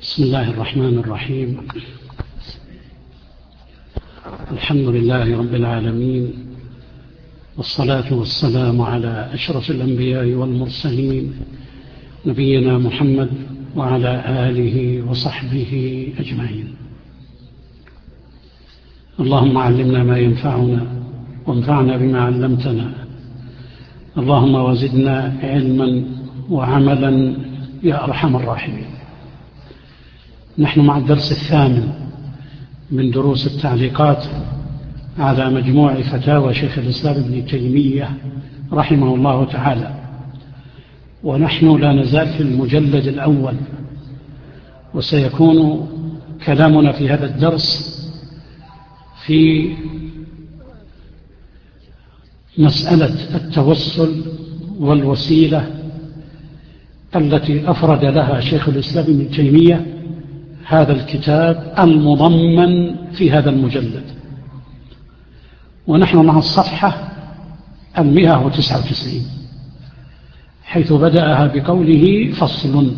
بسم الله الرحمن الرحيم. الحمد لله رب العالمين، والصلاة والسلام على أشرف الأنبياء والمرسلين نبينا محمد وعلى آله وصحبه أجمعين. اللهم علمنا ما ينفعنا وانفعنا بما علمتنا، اللهم وزدنا علما وعملا يا أرحم الراحمين. نحن مع الدرس الثامن من دروس التعليقات على مجموع فتاوى شيخ الإسلام ابن تيمية رحمه الله تعالى، ونحن لا نزال في المجلد الأول، وسيكون كلامنا في هذا الدرس في مسألة التوسل والوسيلة التي أفرد لها شيخ الإسلام ابن تيمية هذا الكتاب المضمن في هذا المجلد. ونحن مع الصفحة 199 حيث بدأها بقوله فصل،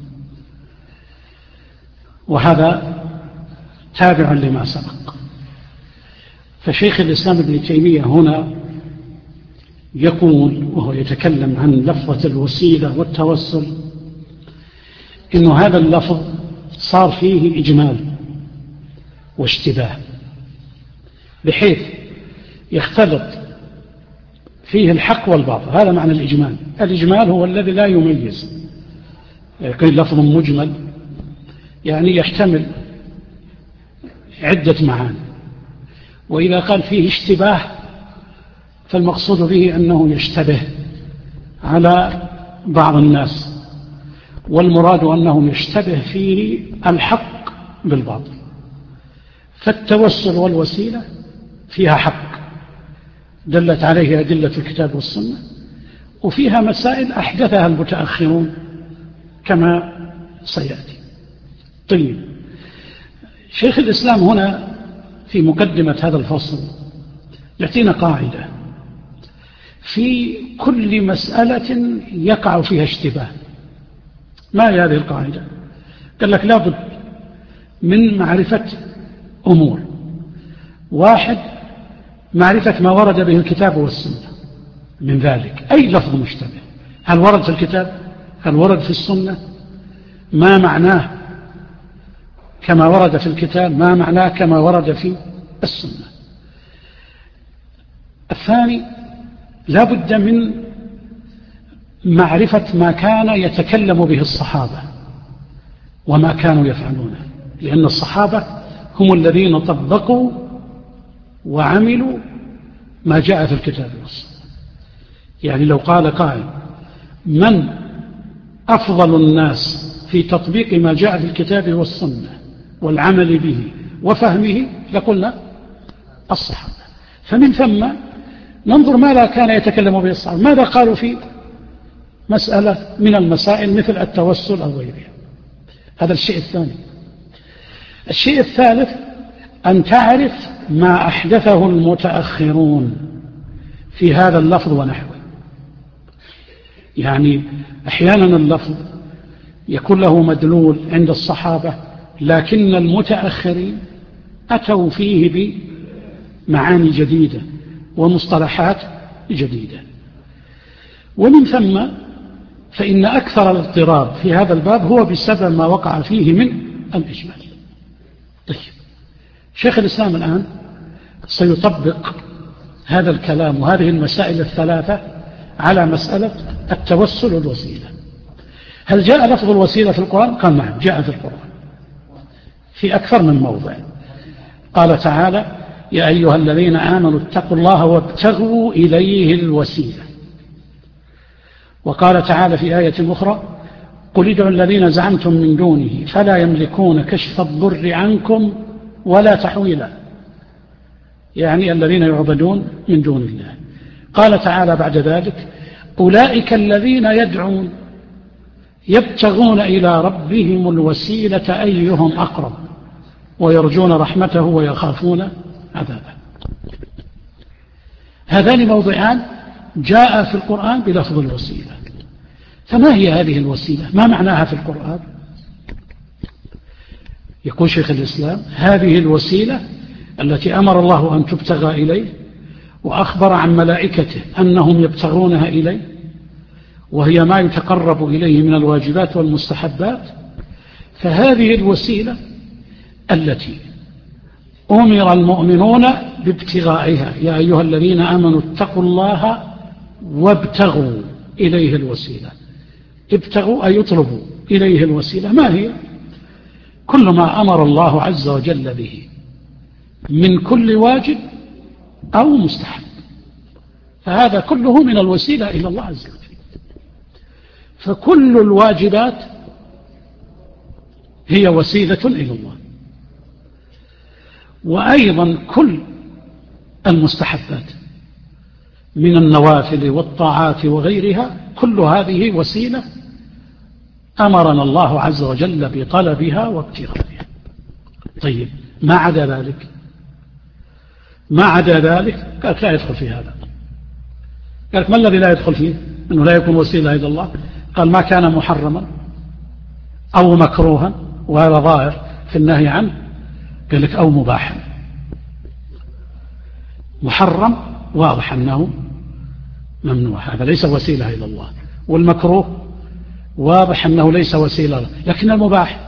وهذا تابع لما سبق. فشيخ الإسلام ابن تيمية هنا يقول وهو يتكلم عن لفظة الوسيلة والتوسل إن هذا اللفظ صار فيه إجمال واشتباه، بحيث يختلط فيه الحق والباطل. هذا معنى الإجمال. الإجمال هو الذي لا يميز، قيل لفظ مجمل يعني يحتمل عدة معاني. وإذا قال فيه اشتباه فالمقصود به أنه يشتبه على بعض الناس، والمراد أنه يشتبه فيه الحق بالباطل. فالتوسل والوسيلة فيها حق دلت عليه أدلة الكتاب والسنة، وفيها مسائل أحدثها المتأخرون كما سيأتي. طيب، شيخ الإسلام هنا في مقدمة هذا الفصل يعطينا قاعدة في كل مسألة يقع فيها اشتباه. ما هي هذه القاعدة؟ قال لك لابد من معرفة أمور. واحد، معرفة ما ورد به الكتاب والسنة من ذلك، أي لفظ مشتبه، هل ورد في الكتاب؟ هل ورد في السنة؟ ما معناه كما ورد في الكتاب؟ ما معناه كما ورد في السنة؟ الثاني، لابد من معرفة ما كان يتكلم به الصحابة وما كانوا يفعلونه، لأن الصحابة هم الذين طبقوا وعملوا ما جاء في الكتاب والسنة. يعني لو قال قائل من أفضل الناس في تطبيق ما جاء في الكتاب والسنة والعمل به وفهمه لقلنا الصحابة. فمن ثم ننظر ماذا كان يتكلم به الصحابة، ماذا قالوا في مسألة من المسائل مثل التوسل أو غيرها. هذا الشيء الثاني. الشيء الثالث، أن تعرف ما أحدثه المتأخرون في هذا اللفظ ونحوه. يعني أحيانا اللفظ يكون له مدلول عند الصحابة، لكن المتأخرين أتوا فيه بمعاني جديدة ومصطلحات جديدة. ومن ثم فإن أكثر الاضطراب في هذا الباب هو بسبب ما وقع فيه من الإجمال. طيب، شيخ الإسلام الآن سيطبق هذا الكلام وهذه المسائل الثلاثة على مسألة التوسل والوسيلة. هل جاء لفظ الوسيلة في القرآن؟ قال نعم، جاء في القرآن في أكثر من موضع. قال تعالى يا أيها الذين آمنوا اتقوا الله وابتغوا إليه الوسيلة. وقال تعالى في آية أخرى قل ادعوا الذين زعمتم من دونه فلا يملكون كشف الضر عنكم ولا تحويلا، يعني الذين يعبدون من دون الله. قال تعالى بعد ذلك أولئك الذين يدعون يبتغون إلى ربهم الوسيلة أيهم أقرب ويرجون رحمته ويخافون عذابه. هذان موضعان جاء في القرآن بلفظ الوسيلة. فما هي هذه الوسيلة؟ ما معناها في القرآن؟ يقول شيخ الإسلام: هذه الوسيلة التي أمر الله أن تبتغى إليه وأخبر عن ملائكته أنهم يبتغونها إليه، وهي ما يتقرب إليه من الواجبات والمستحبات، فهذه الوسيلة التي أمر المؤمنون بابتغائها: يا أيها الذين آمنوا اتقوا الله وابتغوا إليه الوسيلة. ابتغوا أي يطلبوا إليه الوسيلة. ما هي؟ كل ما أمر الله عز وجل به من كل واجب أو مستحب، فهذا كله من الوسيلة إلى الله عز وجل. فكل الواجبات هي وسيلة إلى الله، وأيضا كل المستحبات من النوافل والطاعات وغيرها، كل هذه وسيلة أمرنا الله عز وجل بطلبها وابتغائها. طيب، ما عدا ذلك؟ ما عدا ذلك قال لا يدخل في هذا. قال: ما الذي لا يدخل فيه؟ أنه لا يكون وسيلة إلى الله. قال: ما كان محرما أو مكروها، وهذا ظاهر في النهي عنه. قال لك: أو مباحا. محرم واضح أنه ممنوع، هذا ليس وسيلة إلى الله. والمكروه واضح أنه ليس وسيلة، لكن المباح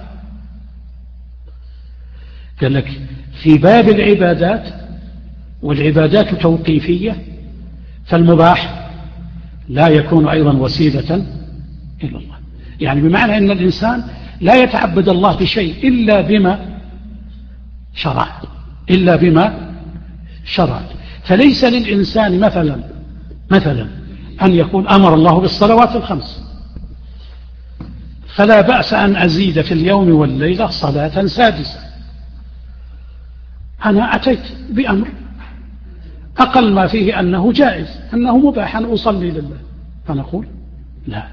قال لك في باب العبادات، والعبادات توقيفية، فالمباح لا يكون أيضا وسيلة إلى الله. يعني بمعنى أن الإنسان لا يتعبد الله بشيء إلا بما شرع، إلا بما شرع. فليس للإنسان مثلا أن يقول: أمر الله بالصلوات الخمس، فلا بأس أن أزيد في اليوم والليلة صلاة سادسة. أنا أتيت بأمر أقل ما فيه أنه جائز، أنه مباح أن أصلي لله، فنقول: لا،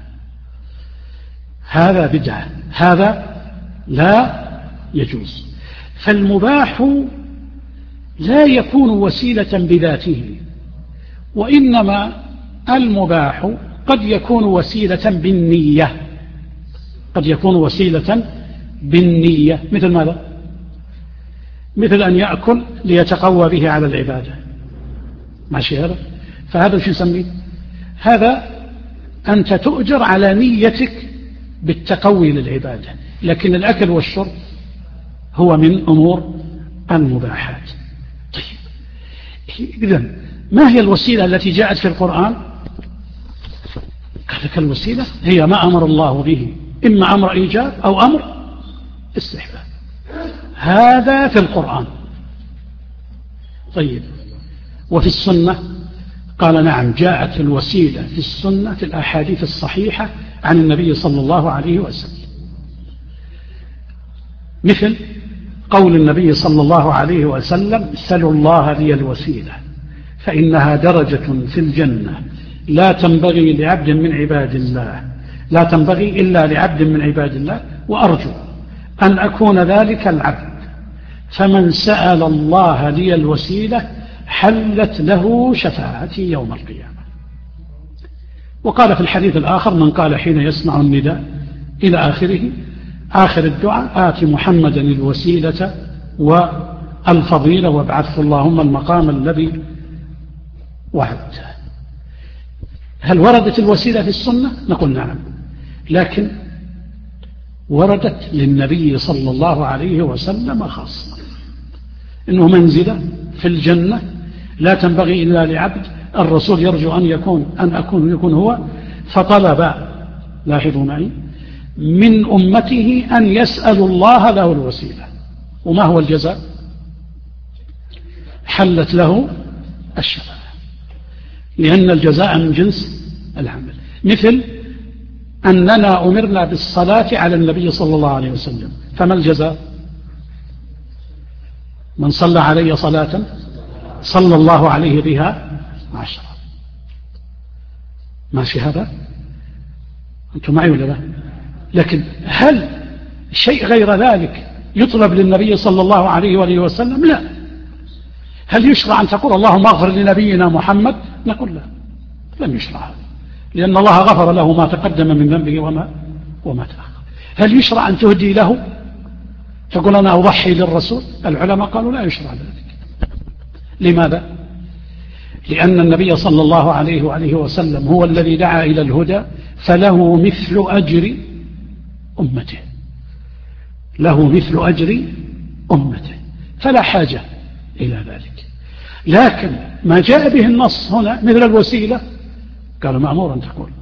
هذا بدعة، هذا لا يجوز. فالمباح لا يكون وسيلة بذاته، وإنما المباح قد يكون وسيلة بالنية، قد يكون وسيلة بالنية. مثل ماذا؟ مثل أن يأكل ليتقوى به على العبادة، ماشي هذا؟ فهذا شو نسميه؟ هذا أنت تؤجر على نيتك بالتقوي للعبادة، لكن الأكل والشرب هو من أمور المباحات. طيب، إذن ما هي الوسيلة التي جاءت في القرآن؟ قال لك: الوسيلة هي ما أمر الله به، إما أمر إيجاب أو أمر استحباب، هذا في القرآن. طيب، وفي السنة؟ قال: نعم، جاءت الوسيلة في السنة في الأحاديث الصحيحة عن النبي صلى الله عليه وسلم، مثل قول النبي صلى الله عليه وسلم: سلوا الله لي الوسيلة فإنها درجة في الجنة لا تنبغي لعبد من عباد الله، لا تنبغي إلا لعبد من عباد الله، وأرجو أن أكون ذلك العبد، فمن سأل الله لي الوسيلة حلت له شفاعتي يوم القيامة. وقال في الحديث الآخر: من قال حين يسمع النداء إلى آخره، آخر الدعاء: آت محمدا الوسيلة والفضيلة وابعثه اللهم المقام الذي وعدته. هل وردت الوسيلة في السنة؟ نقول: نعم، لكن وردت للنبي صلى الله عليه وسلم خاصة، إنه منزلة في الجنة لا تنبغي إلا لعبد. الرسول يرجو أن يكون هو، فطلب، لاحظوا معي، من أمته أن يسألوا الله له الوسيلة. وما هو الجزاء؟ حلت له الشفاعة، لأن الجزاء من جنس العمل. مثل أننا أمرنا بالصلاة على النبي صلى الله عليه وسلم، فما الجزاء؟ من صلى علي صلاة صلى الله عليه بها 10. ماشي هذا؟ أنتم معي ولا لا؟ لكن هل شيء غير ذلك يطلب للنبي صلى الله عليه وآله وسلم؟ لا. هل يشرع أن تقول اللهم اغفر لنبينا محمد؟ نقول لا، لم يشرع هذا، لأن الله غفر له ما تقدم من ذنبه وما تأخر. هل يشرع أن تهدي له تقول أنا أضحي للرسول. العلماء قالوا لا يشرع ذلك. لماذا؟ لأن النبي صلى الله عليه وآله وسلم هو الذي دعا إلى الهدى، فله مثل أجر أمته، له مثل أجر أمته، فلا حاجة إلى ذلك. لكن ما جاء به النص هنا مثل الوسيلة، قال مأمور أن تقول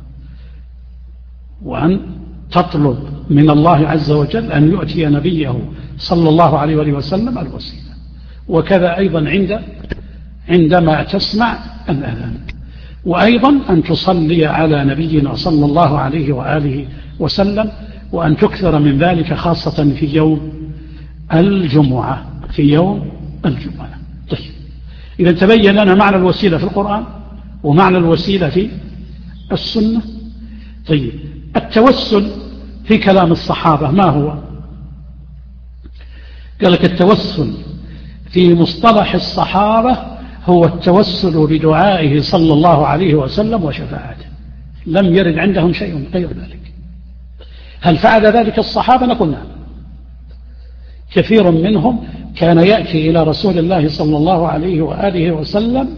وأن تطلب من الله عز وجل أن يؤتي نبيه صلى الله عليه وآله وسلم الوسيلة. وكذا أيضا عندما تسمع الأذان، وأيضا أن تصلي على نبينا صلى الله عليه وآله وسلم، وأن تكثر من ذلك خاصة في يوم الجمعة، في يوم الجمعة. طيب، إذا تبين لنا معنى الوسيلة في القرآن ومعنى الوسيلة في السنة. طيب، التوسل في كلام الصحابة ما هو؟ قال لك التوسل في مصطلح الصحابة هو التوسل بدعائه صلى الله عليه وسلم وشفاعته، لم يرد عندهم شيء غير ذلك. هل فعل ذلك الصحابة؟ نقول نعم، كثير منهم كان يأتي إلى رسول الله صلى الله عليه وآله وسلم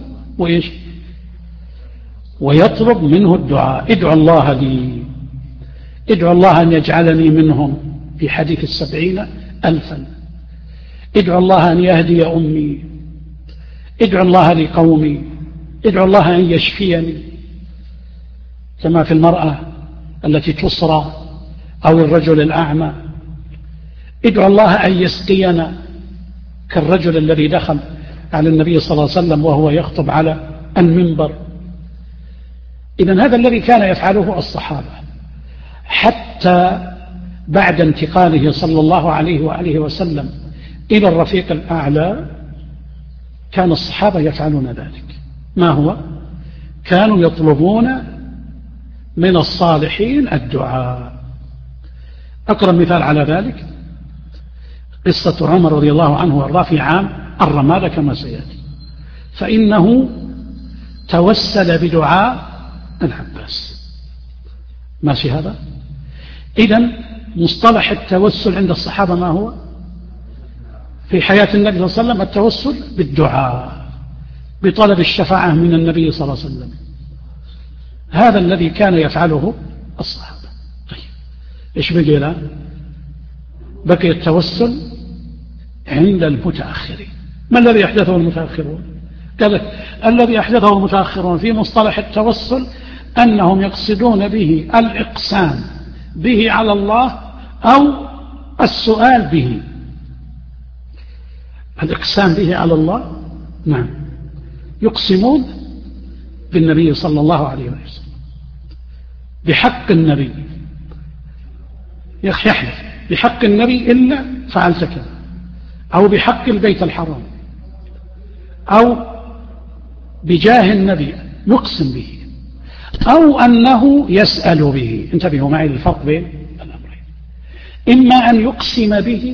ويطلب منه الدعاء. ادعو الله لي، ادعو الله أن يجعلني منهم، في حديث 70,000. ادعو الله أن يهدي أمي، ادعو الله لقومي، ادعو الله أن يشفيني، كما في المرأة التي تصرى أو الرجل الأعمى. ادعو الله أن يسقينا، كالرجل الذي دخل على النبي صلى الله عليه وسلم وهو يخطب على المنبر. إذن هذا الذي كان يفعله الصحابة، حتى بعد انتقاله صلى الله عليه وآله وسلم إلى الرفيق الأعلى كان الصحابة يفعلون ذلك. ما هو؟ كانوا يطلبون من الصالحين الدعاء. أقرب مثال على ذلك قصة عمر رضي الله عنه وارضاه في عام الرمادة كما سيأتي، فإنه توسل بدعاء العباس. ماشي هذا؟ إذن مصطلح التوسل عند الصحابة ما هو؟ في حياة النبي صلى الله عليه وسلم التوسل بالدعاء، بطلب الشفاعة من النبي صلى الله عليه وسلم. هذا الذي كان يفعله الصحابة. طيب، إيش بقي الآن؟ بقي التوسل عند المتأخرين. ما الذي أحدثه المتأخرون؟ قال الذي أحدثه المتأخرون في مصطلح التوسل أنهم يقصدون به الإقسام به على الله أو السؤال به. الإقسام به على الله، نعم، يقسمون بالنبي صلى الله عليه وسلم، بحق النبي، يحلف بحق النبي إلا فعلت كذا، أو بحق البيت الحرام، أو بجاه النبي يقسم به، أو أنه يسأل به. انتبهوا معي للفرق بين الأمرين. إما أن يقسم به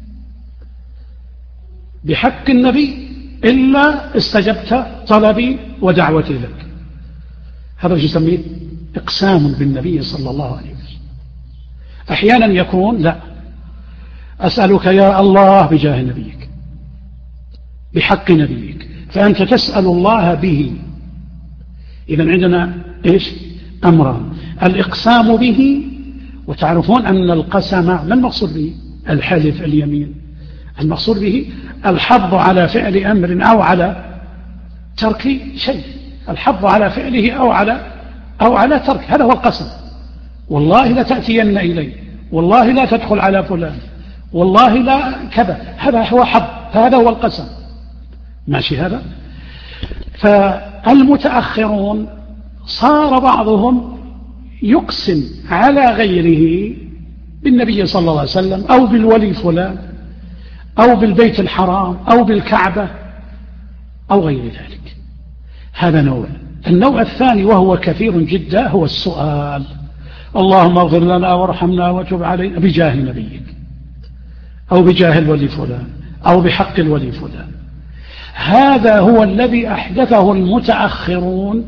بحق النبي إلا استجبت طلبي ودعوتي لك، هذا يسميه إقسام بالنبي صلى الله عليه وسلم. أحيانا يكون لا، أسألك يا الله بجاه نبيك، بحق نبيك، فأنت تسأل الله به. إذن عندنا إيش؟ أمران: الإقسام به، وتعرفون أن القسم ما المقصود به؟ الحلف، اليمين. المقصود به الحظ على فعل أمر أو على ترك شيء، الحظ على فعله أو على ترك، هذا هو القسم. والله لا تأتين إلي، والله لا تدخل على فلان، والله لا كذا، هذا هو حظ، هذا هو القسم. ماشي هذا؟ فالمتأخرون صار بعضهم يقسم على غيره بالنبي صلى الله عليه وسلم أو بالولي فلان أو بالبيت الحرام أو بالكعبة أو غير ذلك. هذا نوع. النوع الثاني وهو كثير جدا هو السؤال: اللهم اغفر لنا وارحمنا وتب علينا بجاه نبيك، أو بجاه الولي فلان، أو بحق الولي فلان. هذا هو الذي أحدثه المتأخرون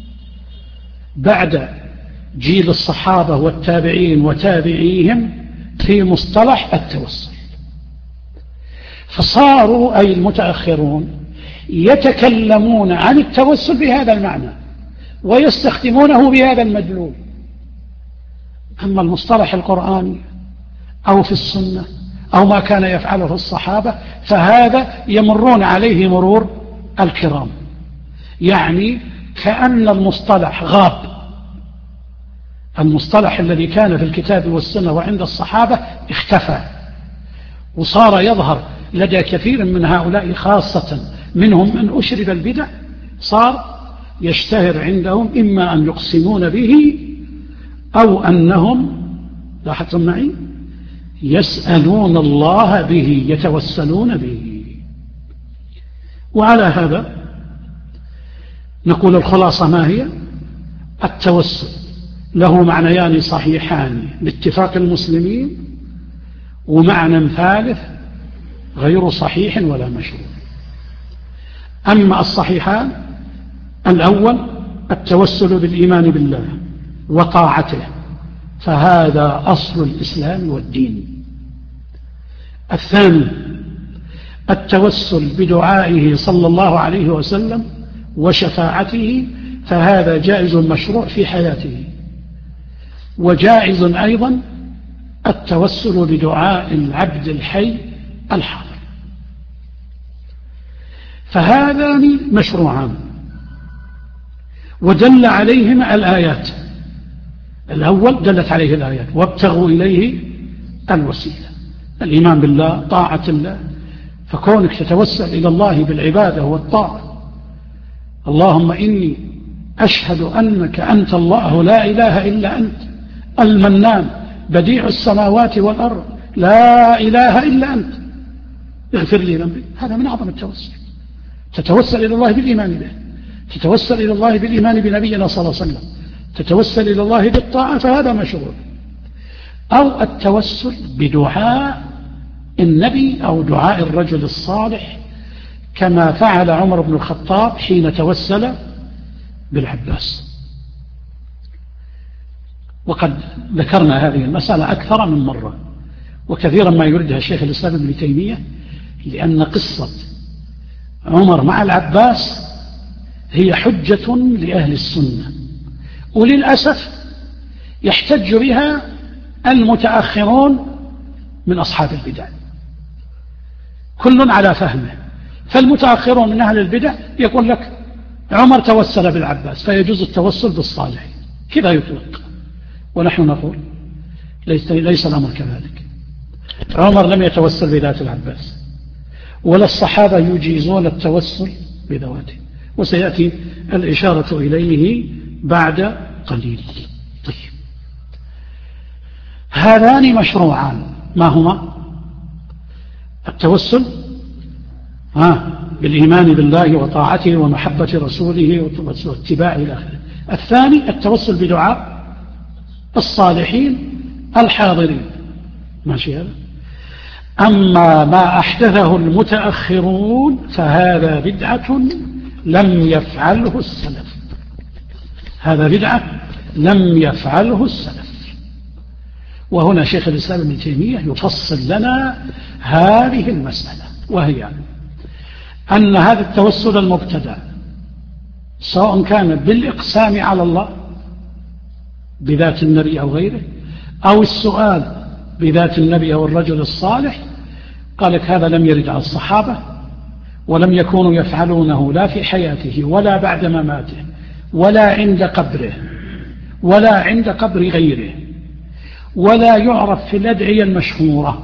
بعد جيل الصحابة والتابعين وتابعيهم في مصطلح التوسل. فصاروا أي المتأخرون يتكلمون عن التوسل بهذا المعنى ويستخدمونه بهذا المدلول. أما المصطلح القرآني أو في السنة أو ما كان يفعله الصحابة فهذا يمرون عليه مرور الكرام، يعني كأن المصطلح غاب. المصطلح الذي كان في الكتاب والسنة وعند الصحابة اختفى، وصار يظهر لدى كثير من هؤلاء خاصة منهم من أشرب البدع، صار يشتهر عندهم إما أن يقسمون به أو أنهم لاحظتم معي يسألون الله به، يتوسلون به. وعلى هذا نقول الخلاصة ما هي؟ التوسل له معنيان صحيحان باتفاق المسلمين، ومعنى ثالث غير صحيح ولا مشروع. أما الصحيحان: الأول التوسل بالإيمان بالله وطاعته، فهذا أصل الإسلام والدين. الثاني التوسل بدعائه صلى الله عليه وسلم وشفاعته، فهذا جائز مشروع في حياته. وجائز أيضا التوسل بدعاء العبد الحي الحاضر. فهذان مشروعان ودل عليهما الآيات. الأول دلت عليه الآيات: وابتغوا إليه الوسيلة، الإيمان بالله، طاعة الله. فكونك تتوسل إلى الله بالعبادة والطاعة: اللهم إني أشهد أنك أنت الله لا إله إلا أنت المنان بديع السماوات والأرض لا إله إلا أنت اغفر لي ذنبي. هذا من أعظم التوسل. تتوسل إلى الله بالإيمان به، تتوسل إلى الله بالإيمان بنبينا صلى الله عليه وسلم، تتوسل إلى الله بالطاعة، فهذا مشروع. أو التوسل بدعاء النبي أو دعاء الرجل الصالح، كما فعل عمر بن الخطاب حين توسل بالعباس. وقد ذكرنا هذه المسألة أكثر من مرة، وكثيرا ما يردها الشيخ الإسلام ابن تيمية، لأن قصة عمر مع العباس هي حجة لأهل السنة، وللأسف يحتج بها المتأخرون من أصحاب البدع، كل على فهمه. فالمتأخرون من أهل البدع يقول لك عمر توسل بالعباس فيجوز التوسل بالصالحين، كذا يطلق. ونحن نقول ليس الأمر كذلك. عمر لم يتوسل بذات العباس، ولا الصحابة يجيزون التوسل بذواته، وسيأتي الإشارة إليه بعد قليل. طيب، هذان مشروعان، ما هما؟ التوسل بالإيمان بالله وطاعته ومحبة رسوله واتباعه إلى آخره. الثاني التوسل بدعاء الصالحين الحاضرين، ماشي هذا. أما ما أحدثه المتأخرون فهذا بدعة لم يفعله السلف، هذا بدعة لم يفعله السلف. وهنا شيخ الإسلام ابن تيمية يفصل لنا هذه المسألة، وهي أن هذا التوسل المبتدع سواء كان بالإقسام على الله بذات النبي أو غيره، أو السؤال بذات النبي أو الرجل الصالح، قال لك هذا لم يرد على الصحابة، ولم يكونوا يفعلونه لا في حياته ولا بعد مماته ولا عند قبره ولا عند قبر غيره، ولا يعرف في الأدعية المشهورة.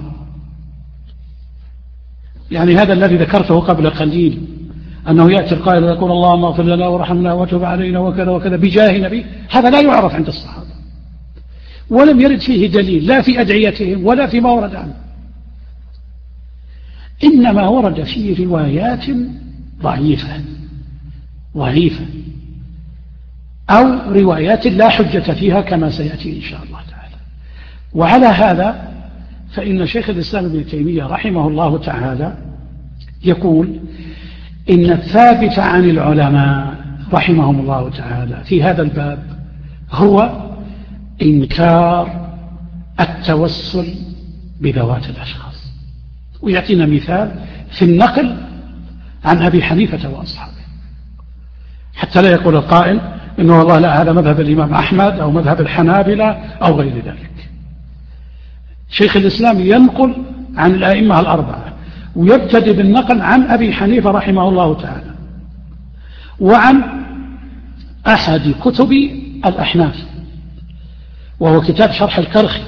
يعني هذا الذي ذكرته قبل قليل، أنه يأتي القائل ويقول اللهم اغفر لنا ورحمنا وتب علينا وكذا وكذا بجاه نبي، هذا لا يعرف عند الصحابة، ولم يرد فيه دليل لا في أدعيتهم ولا فيما ورد عنه، إنما ورد فيه روايات ضعيفة أو روايات لا حجة فيها كما سيأتي إن شاء الله تعالى. وعلى هذا فإن شيخ الإسلام ابن تيمية رحمه الله تعالى يقول إن الثابت عن العلماء رحمهم الله تعالى في هذا الباب هو إنكار التوسل بذوات الأشخاص. ويأتينا مثال في النقل عن أبي حنيفة وأصحابه، حتى لا يقول القائل إنه والله لا هذا مذهب الإمام أحمد أو مذهب الحنابلة أو غير ذلك. شيخ الإسلام ينقل عن الأئمة الأربعة، ويبتدئ بالنقل عن أبي حنيفة رحمه الله تعالى، وعن أحد كتب الأحناف، وهو كتاب شرح الكرخي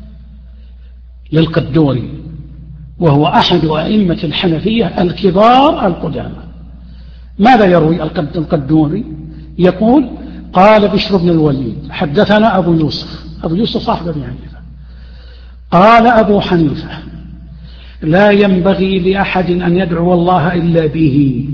للقدوري، وهو أحد أئمة الحنفية الكبار القدامى. ماذا يروي القدوري؟ يقول: قال بشر بن الوليد حدثنا أبو يوسف. أبو يوسف صاحب أبي حنيفة. قال أبو حنيفة: لا ينبغي لأحد أن يدعو الله إلا به.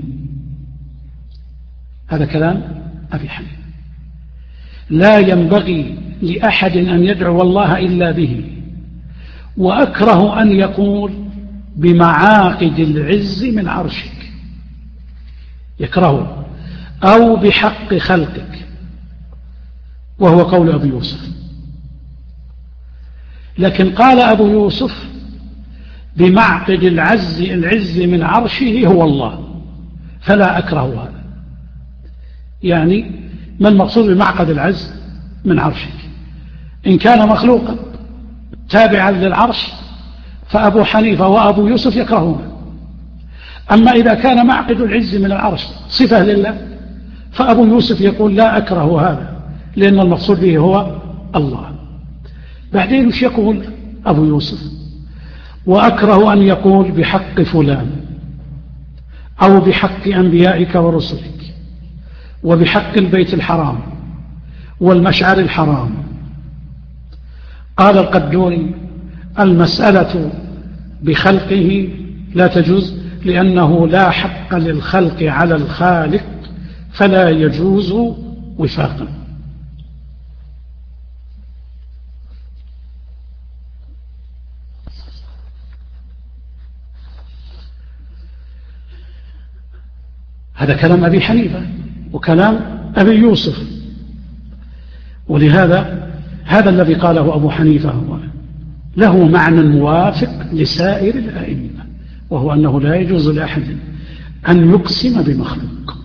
هذا كلام أبي حنيفة. لا ينبغي لأحد أن يدعو الله إلا به، وأكره أن يقول بمعاقد العز من عرشك، يكرهه، أو بحق خلقك، وهو قول أبي يوسف. لكن قال أبو يوسف بمعقد العز من عرشه هو الله، فلا أكره هذا. يعني ما المقصود بمعقد العز من عرشك؟ إن كان مخلوقا تابعا للعرش فأبو حنيفة وأبو يوسف يكرهونه. أما إذا كان معقد العز من العرش صفة لله فأبو يوسف يقول لا أكره هذا، لأن المقصود به هو الله. بعدين وش يقول أبو يوسف؟ وأكره أن يقول بحق فلان، أو بحق أنبيائك ورسلك، وبحق البيت الحرام والمشعر الحرام. قال القدوري: المسألة بخلقه لا تجوز، لأنه لا حق للخلق على الخالق، فلا يجوز وفاقا. هذا كلام أبي حنيفة وكلام أبي يوسف. ولهذا هذا الذي قاله أبو حنيفة هو له معنى موافق لسائر الأئمة، وهو أنه لا يجوز لأحد أن يقسم بمخلوق،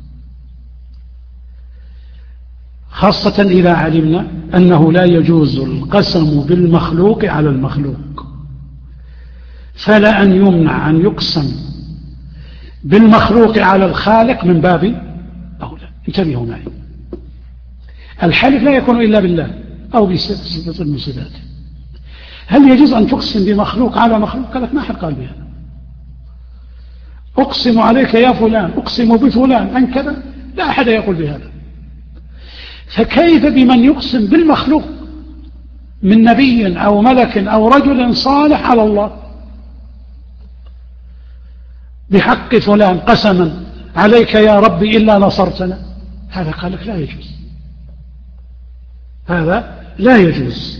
خاصة إذا علمنا أنه لا يجوز القسم بالمخلوق على المخلوق، فلا أن يمنع أن يقسم بالمخلوق على الخالق من باب أولى. انتبهوا معي، الحلف لا يكون إلا بالله أو بصفة من صفاته. هل يجوز أن تقسم بمخلوق على مخلوق؟ قال لك ما حد قال بهذا. أقسم عليك يا فلان، أقسم بفلان عن كذا، لا أحد يقول بهذا. فكيف بمن يقسم بالمخلوق من نبي أو ملك أو رجل صالح على الله؟ بحق فلان قسما عليك يا ربي إلا نصرتنا، هذا قال لك لا يجوز، هذا لا يجوز.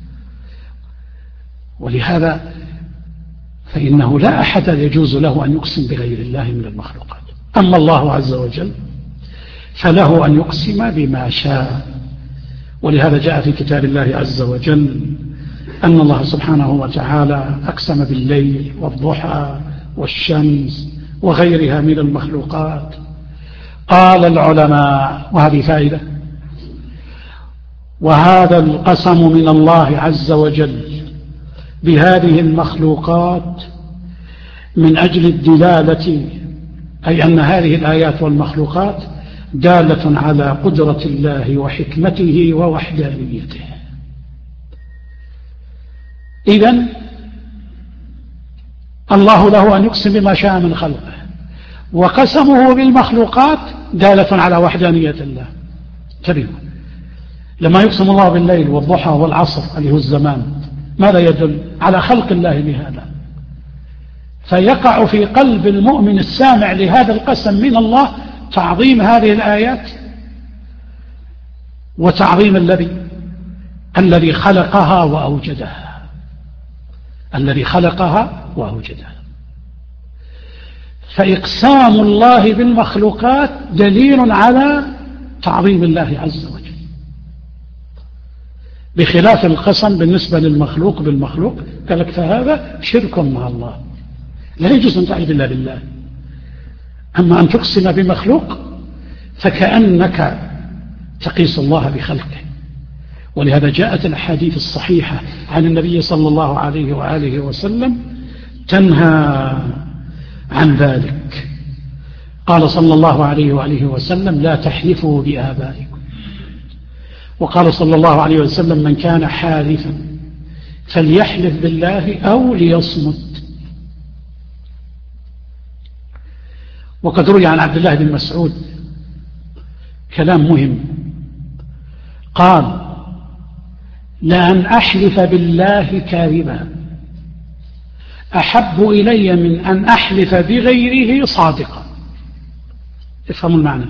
ولهذا فإنه لا أحد يجوز له أن يقسم بغير الله من المخلوقات. أما الله عز وجل فله أن يقسم بما شاء. ولهذا جاء في كتاب الله عز وجل أن الله سبحانه وتعالى أقسم بالليل والضحى والشمس وغيرها من المخلوقات. قال العلماء، وهذه فائدة: وهذا القسم من الله عز وجل بهذه المخلوقات من أجل الدلالة، أي أن هذه الآيات والمخلوقات دالة على قدرة الله وحكمته ووحدانيته. إذن الله له أن يقسم بما شاء من خلقه، وقسمه بالمخلوقات دالة على وحدانية الله. تبين لما يقسم الله بالليل والضحى والعصر اللي هو الزمان، ماذا يدل؟ على خلق الله بهذا. فيقع في قلب المؤمن السامع لهذا القسم من الله تعظيم هذه الآيات وتعظيم الذي خلقها وأوجدها، الذي خلقها وأوجدها. فإقسام الله بالمخلوقات دليل على تعظيم الله عز وجل، بخلاف القسم بالنسبة للمخلوق بالمخلوق، قال لك فهذا شرك مع الله. لا يجوز أن تحلف إلا بالله. أما أن تقسم بمخلوق فكأنك تقيس الله بخلقه. ولهذا جاءت الأحاديث الصحيحة عن النبي صلى الله عليه وآله وسلم تنهى عن ذلك. قال صلى الله عليه وآله وسلم: لا تحلفوا بآبائكم. وقال صلى الله عليه وسلم: من كان حالفا فليحلف بالله أو ليصمت. وقد روي عن عبد الله بن مسعود كلام مهم، قال: لأن أحلف بالله كاذبا أحب إلي من أن أحلف بغيره صادقا. افهموا المعنى.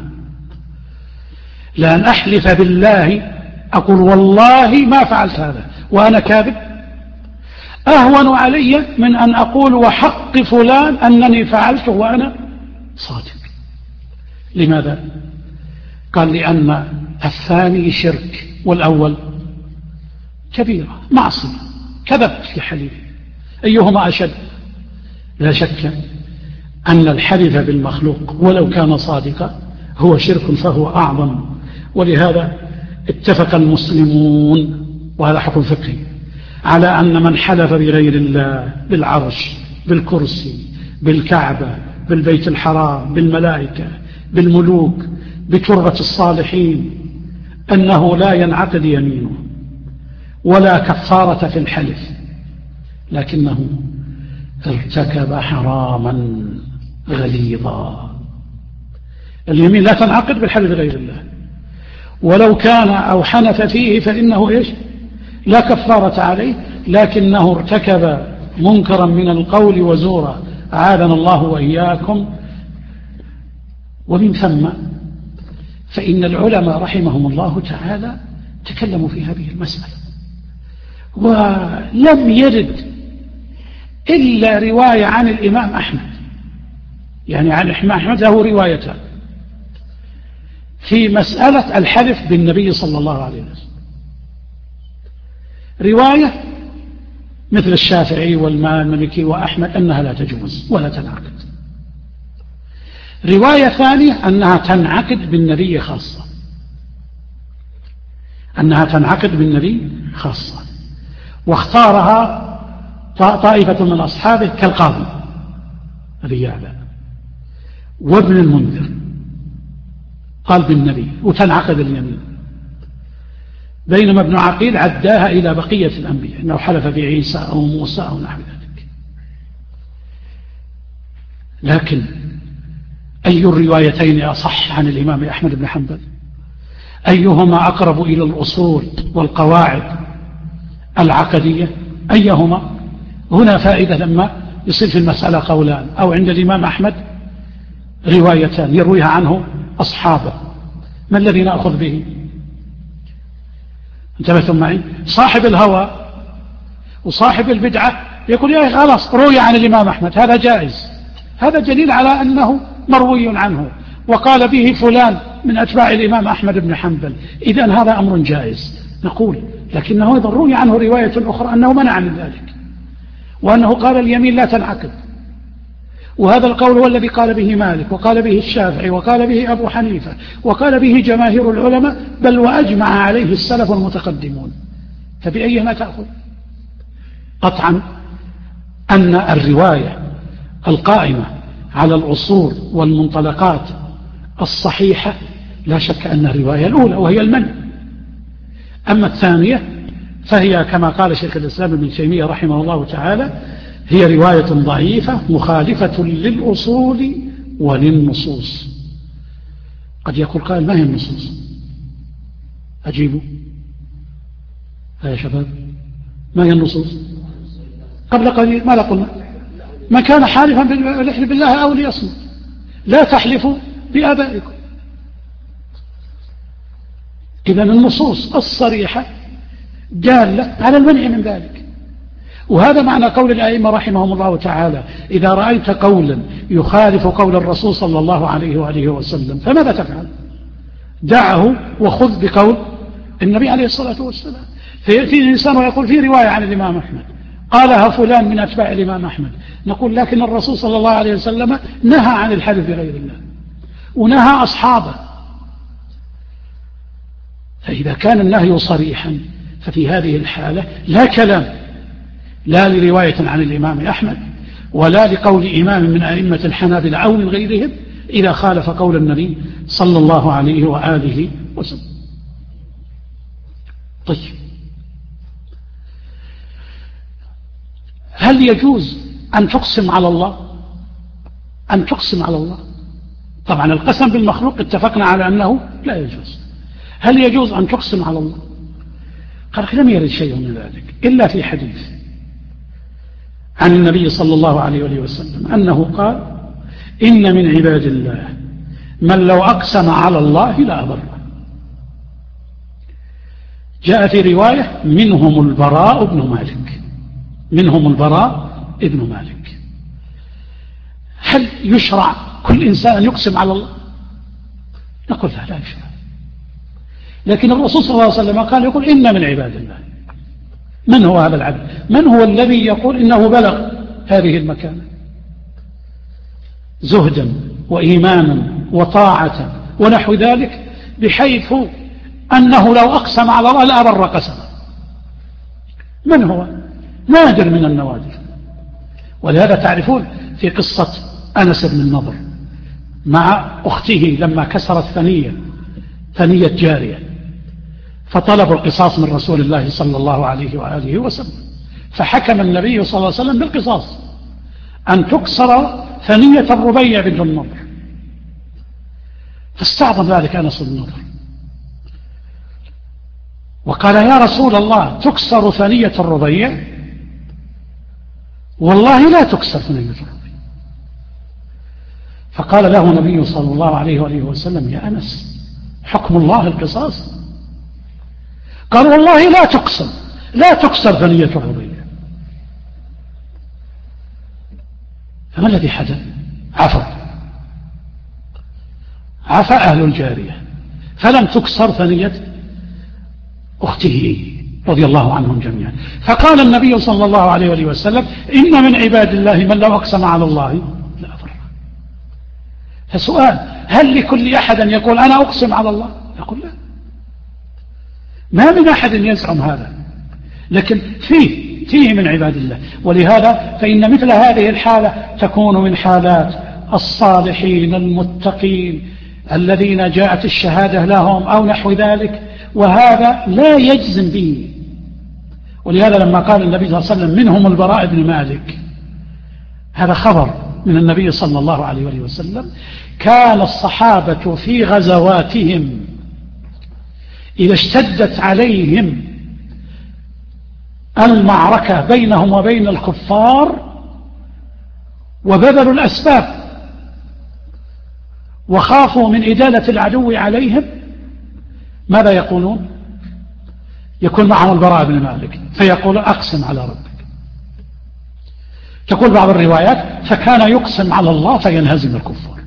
لأن أحلف بالله أقول والله ما فعلت هذا وأنا كاذب أهون علي من أن أقول وحق فلان أنني فعلته وأنا صادق. لماذا؟ قال: لأن الثاني شرك والأول كبيرة معصية، كذبت في حليفه، أيهما أشد؟ لا شك أن الحلف بالمخلوق ولو كان صادقا هو شرك فهو أعظم. ولهذا اتفق المسلمون، وهذا حكم فقهي، على أن من حلف بغير الله، بالعرش، بالكرسي، بالكعبة، بالبيت الحرام، بالملائكة، بالملوك، بتربة الصالحين، أنه لا ينعقد يمينه ولا كفارة في الحلف، لكنه ارتكب حراما غليظا. اليمين لا تنعقد بالحلف بغير الله، ولو كان أو حنث فيه فإنه إيش؟ لا كفارة عليه، لكنه ارتكب منكرا من القول وزورا، أعاذنا الله وإياكم. ومن ثم فإن العلماء رحمهم الله تعالى تكلموا في هذه المسألة، ولم يرد إلا رواية عن الإمام أحمد، يعني عن الإمام أحمد له روايتان في مسألة الحلف بالنبي صلى الله عليه وسلم. رواية مثل الشافعي والمالكي وأحمد أنها لا تجوز ولا تنعقد. رواية ثانية أنها تنعقد بالنبي خاصة، أنها تنعقد بالنبي خاصة، واختارها طائفة من أصحابه كالقاضي أبي يعلى وابن المنذر، قال بالنبي وتنعقد اليمين، بينما ابن عقيل عداها إلى بقية الأنبياء أنه حلف بعيسى أو موسى أو نحو ذلك. لكن أي الروايتين أصح عن الإمام أحمد بن حنبل؟ أيهما أقرب إلى الأصول والقواعد العقدية؟ أيهما؟ هنا فائدة لما يصير في المسألة قولان، أو عند الإمام أحمد روايتان يرويها عنه أصحابه، ما الذي نأخذ به؟ انتبهتم معي؟ صاحب الهوى وصاحب البدعة يقول يا خلاص روي عن الإمام أحمد، هذا جائز، هذا دليل على أنه مروي عنه وقال به فلان من أتباع الإمام أحمد بن حنبل، إذن هذا أمر جائز. نقول لكنه إذا روي عنه رواية أخرى أنه منع من ذلك، وأنه قال اليمين لا تنعقد، وهذا القول هو الذي قال به مالك وقال به الشافعي وقال به أبو حنيفة وقال به جماهير العلماء، بل وأجمع عليه السلف المتقدمون. فبأيهما تأخذ؟ قطعا أن الرواية القائمة على الأصول والمنطلقات الصحيحة لا شك أن الرواية الأولى وهي المنع. أما الثانية فهي كما قال شيخ الإسلام ابن تيمية رحمه الله تعالى هي رواية ضعيفة مخالفة للأصول وللنصوص. قد يقول قائل ما هي النصوص؟ أجيبوا يا شباب، ما هي النصوص؟ قبل قليل ماذا قلنا؟ من كان حالفا بالحلف بالله أو ليصمت، لا تحلفوا بآبائكم. إذن النصوص الصريحة دالة على المنع من ذلك، وهذا معنى قول الأئمة رحمهم الله تعالى إذا رأيت قولا يخالف قول الرسول صلى الله عليه وآله وسلم فماذا تفعل؟ دعه وخذ بقول النبي عليه الصلاة والسلام. فيأتي الإنسان ويقول في رواية عن الإمام أحمد قالها فلان من أتباع الإمام أحمد، نقول لكن الرسول صلى الله عليه وسلم نهى عن الحلف بغير الله ونهى أصحابه. فإذا كان النهي صريحا ففي هذه الحالة لا كلام، لا لرواية عن الإمام أحمد ولا لقول إمام من أئمة الحنابلة أو من غيرهم إذا خالف قول النبي صلى الله عليه وآله وسلم. طيب، هل يجوز أن تقسم على الله؟ أن تقسم على الله؟ طبعا القسم بالمخلوق اتفقنا على أنه لا يجوز. هل يجوز أن تقسم على الله؟ قال لم يرد شيء من ذلك إلا في حديث عن النبي صلى الله عليه وسلم أنه قال: إن من عباد الله من لو أقسم على الله لا أبره. جاء في رواية: منهم البراء بن مالك. منهم البراء ابن مالك. هل يشرع كل إنسان أن يقسم على الله؟ نقول لا يشرع. لكن الرسول صلى الله عليه وسلم قال يقول: إن من عباد الله. من هو هذا العبد؟ من هو الذي يقول إنه بلغ هذه المكانة زهدا وإيمانا وطاعة ونحو ذلك، بحيث أنه لو أقسم على الله لأبر قسمه؟ من هو؟ نادر من النوادر. ولهذا تعرفون في قصة أنس بن النضر مع أخته لما كسرت ثنية جارية، فطلبوا القصاص من رسول الله صلى الله عليه وآله وسلم، فحكم النبي صلى الله عليه وسلم بالقصاص أن تكسر ثنية الربيع بن النضر. فاستعظم ذلك أنس بن النضر وقال: يا رسول الله، تكسر ثنية الربيع؟ والله لا تكسر ثنية الربيع. فقال له النبي صلى الله عليه وآله وسلم: يا أنس، حكم الله القصاص. قال: والله لا تكسر ثنية الربيع. فما الذي حدث؟ عفى أهل الجارية فلم تكسر ثنية أخته رضي الله عنهم جميعا. فقال النبي صلى الله عليه وآله وسلم: إن من عباد الله من لو أقسم على الله لا أبره. فسؤال: هل لكل أحد أن يقول أنا أقسم على الله؟ يقول لا، ما من أحد يزعم هذا، لكن فيه من عباد الله. ولهذا فإن مثل هذه الحالة تكون من حالات الصالحين المتقين الذين جاءت الشهادة لهم أو نحو ذلك، وهذا لا يجزم به. ولهذا لما قال النبي صلى الله عليه وسلم: منهم البراء بن مالك، هذا خبر من النبي صلى الله عليه وسلم. كان الصحابة في غزواتهم إذا اشتدت عليهم المعركة بينهم وبين الكفار وبذلوا الأسباب وخافوا من إدالة العدو عليهم، ماذا يقولون؟ يكون معهم البراء بن مالك فيقول: أقسم على ربك. تقول بعض الروايات: فكان يقسم على الله فينهزم الكفار.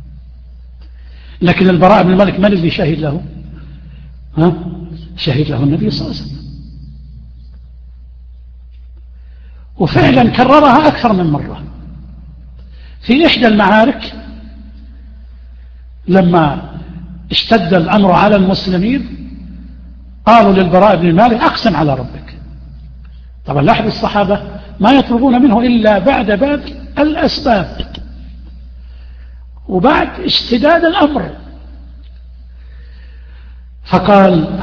لكن البراء بن مالك من الذي شهد له؟ شهد له النبي صلى الله عليه وسلم. وفعلا كررها أكثر من مرة. في إحدى المعارك لما اشتد الأمر على المسلمين قالوا للبراء بن مالك: أقسم على ربك. طبعا لاحظ الصحابة ما يطلبون منه إلا بعد بذل الأسباب وبعد اشتداد الأمر. فقال: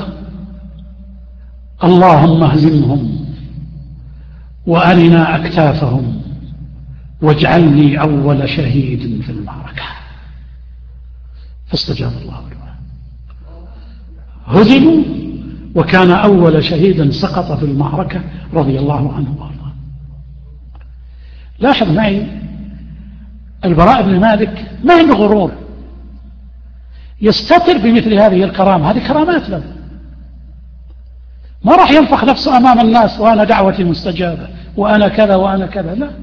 اللهم اهزمهم وأرنا أكتافهم واجعلني أول شهيد في المعركة. فاستجاب الله له، هزموا وكان أول شهيد سقط في المعركة رضي الله عنه وارضاه. لاحظ معي البراء بن مالك ما عنده غرور، يستتر بمثل هذه الكرامة، هذه كرامات له، ما راح ينفخ نفسه أمام الناس وأنا دعوتي مستجابة وأنا كذا وأنا كذا، لا،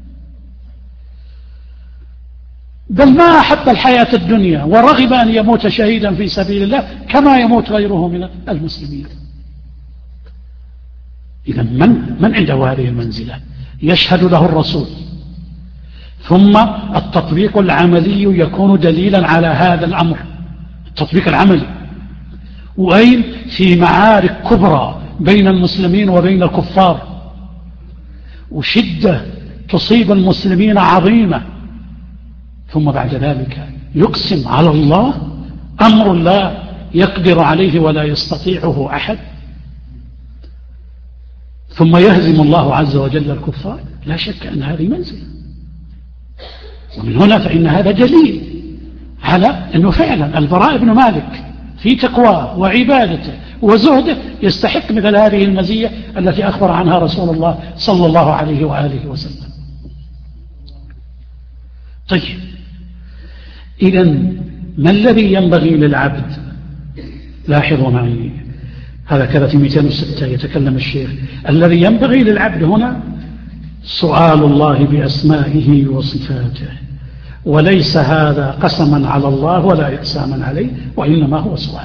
بل ما أحب الحياة الدنيا ورغب أن يموت شهيدا في سبيل الله كما يموت غيره من المسلمين. إذا من عنده هذه المنزلة يشهد له الرسول، ثم التطبيق العملي يكون دليلا على هذا الأمر، التطبيق العملي. وأين؟ في معارك كبرى بين المسلمين وبين الكفار، وشدة تصيب المسلمين عظيمة، ثم بعد ذلك يقسم على الله أمر لا يقدر عليه ولا يستطيعه أحد، ثم يهزم الله عز وجل الكفار. لا شك أن هذه منزلة، ومن هنا فإن هذا دليل على أنه فعلا البراء بن مالك في تقواه وعبادته وزهده يستحق مثل هذه المزية التي أخبر عنها رسول الله صلى الله عليه وآله وسلم. طيب، إذن ما الذي ينبغي للعبد؟ لاحظوا معي، هذا كذا في 206 يتكلم الشيخ. الذي ينبغي للعبد هنا سؤال الله بأسمائه وصفاته، وليس هذا قسما على الله ولا إقساما عليه، وإنما هو سؤال.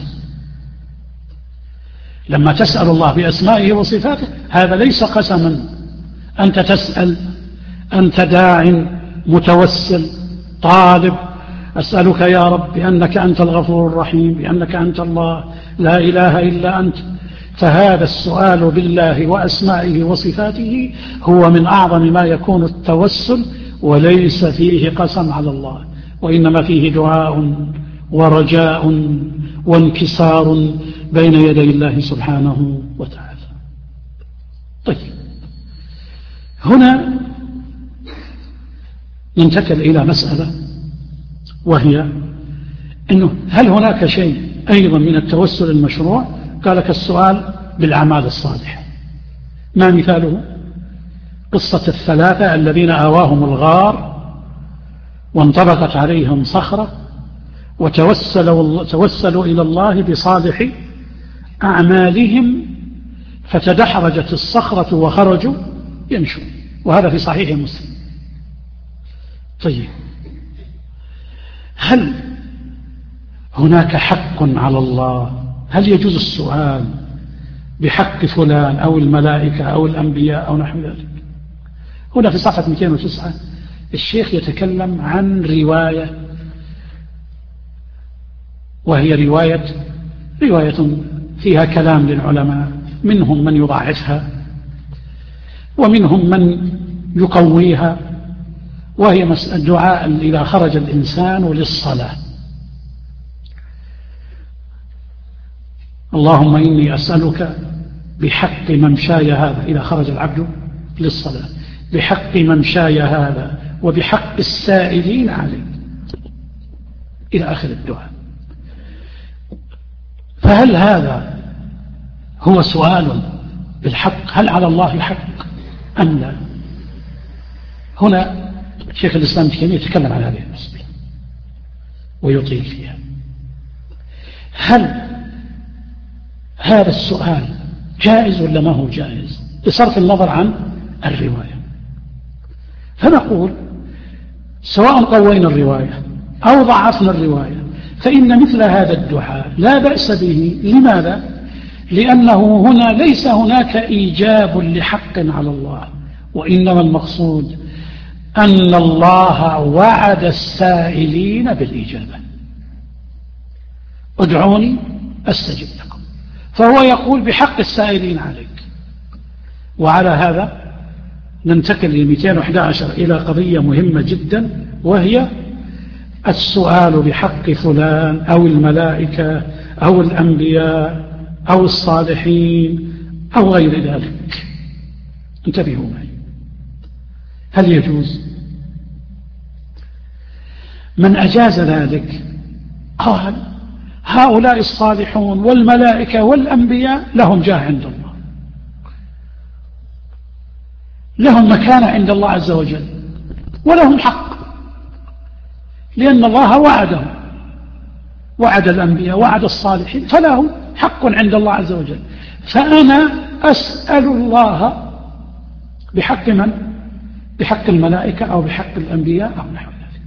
لما تسأل الله بأسمائه وصفاته هذا ليس قسما، أنت تسأل، أنت داع متوسل طالب، أسألك يا رب بأنك أنت الغفور الرحيم، بأنك أنت الله لا إله إلا أنت. فهذا السؤال بالله وأسمائه وصفاته هو من أعظم ما يكون التوسل، وليس فيه قسم على الله، وإنما فيه دعاء ورجاء وانكسار بين يدي الله سبحانه وتعالى. طيب، هنا ننتقل إلى مسألة، وهي أنه هل هناك شيء أيضا من التوسل المشروع؟ قال لك السؤال بالأعمال الصالحة. ما مثاله؟ قصة الثلاثة الذين آواهم الغار وانطبقت عليهم صخرة وتوسلوا إلى الله بصالح أعمالهم فتدحرجت الصخرة وخرجوا يمشون، وهذا في صحيح مسلم. طيب، هل هناك حق على الله؟ هل يجوز السؤال بحق فلان أو الملائكة أو الأنبياء أو نحو ذلك؟ هنا في صفحة 209 الشيخ يتكلم عن رواية، وهي رواية فيها كلام للعلماء، منهم من يضاعفها ومنهم من يقويها، وهي الدعاء إذا خرج الإنسان للصلاة: اللهم إني أسألك بحق ممشاي هذا، إذا خرج العبد للصلاة، بحق ممشاي هذا وبحق السائلين عليه، إلى آخر الدعاء. فهل هذا هو سؤال بالحق؟ هل على الله حق أم لا؟ هنا شيخ الإسلام ابن تيمية يتكلم عن هذه المسألة ويطيل فيها. هل هذا السؤال جائز ولا ما هو جائز بصرف النظر عن الرواية؟ فنقول سواء قوينا الرواية أو ضعفنا الرواية فإن مثل هذا الدعاء لا بأس به. لماذا؟ لأنه هنا ليس هناك إيجاب لحق على الله، وإنما المقصود أن الله وعد السائلين بالإجابة: ادعوني أستجب لكم. فهو يقول بحق السائلين عليك. وعلى هذا ننتقل ل 211 إلى قضية مهمة جدا، وهي السؤال بحق فلان أو الملائكة أو الأنبياء أو الصالحين أو غير ذلك. انتبهوا معي، هل يجوز؟ من أجاز ذلك قال هؤلاء الصالحون والملائكة والأنبياء لهم جاه عند الله، لهم مكانة عند الله عز وجل، ولهم حق، لأن الله وعدهم، وعد الأنبياء وعد الصالحين، فلهم حق عند الله عز وجل. فأنا أسأل الله بحق من؟ بحق الملائكة أو بحق الأنبياء أو نحو ذلك.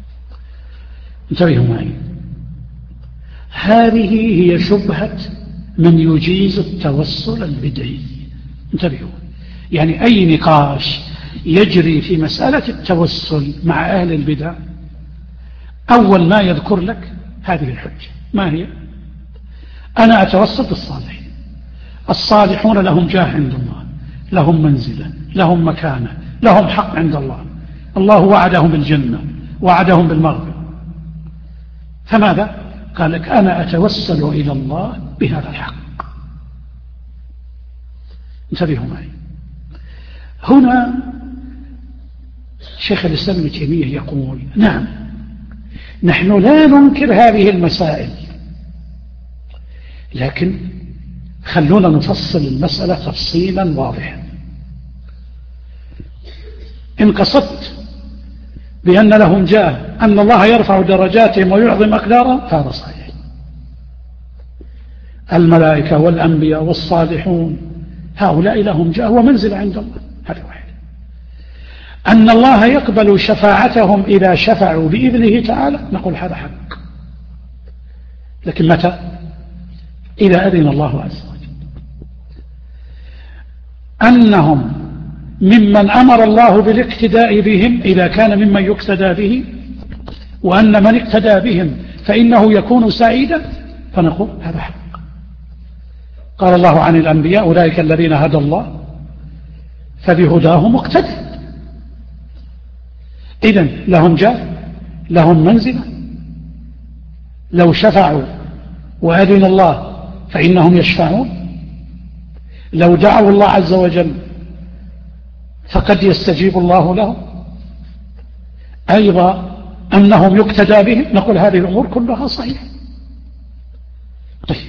انتبهوا معي، هذه هي شبهة من يجيز التوسل البدعي. انتبهوا، يعني أي نقاش يجري في مسألة التوسل مع أهل البدع أول ما يذكر لك هذه الحجة. ما هي؟ أنا أتوسل بالصالحين، الصالحون لهم جاه عند الله، لهم منزلة، لهم مكانة، لهم حق عند الله، الله وعدهم بالجنة، وعدهم بالمغفرة. فماذا؟ قال لك أنا أتوسل إلى الله بهذا الحق. انتبهوا معي، هنا شيخ الإسلام ابن تيمية يقول نعم، نحن لا ننكر هذه المسائل، لكن خلونا نفصل المسألة تفصيلا واضحا. إن قصدت بأن لهم جاه، أن الله يرفع درجاتهم ويعظم أقدارهم، فهذا صحيح. الملائكة والأنبياء والصالحون هؤلاء لهم جاه ومنزل عند الله، هذا واحد. أن الله يقبل شفاعتهم إذا شفعوا بإذنه تعالى، نقول هذا حق، لكن متى؟ إذا أذن الله عز وجل. أنهم ممن أمر الله بالاقتداء بهم إذا كان ممن يقتدى به، وأن من اقتدى بهم فإنه يكون سعيدا، فنقول هذا حق. قال الله عن الأنبياء أولئك الذين هدى الله فبهداه مقتدى. إذن لهم جاه، لهم منزلة، لو شفعوا وأذن الله فإنهم يشفعون، لو دعوا الله عز وجل فقد يستجيب الله لهم. أيضا أنهم يقتدى بهم، نقول هذه الأمور كلها صحيحة. طيب،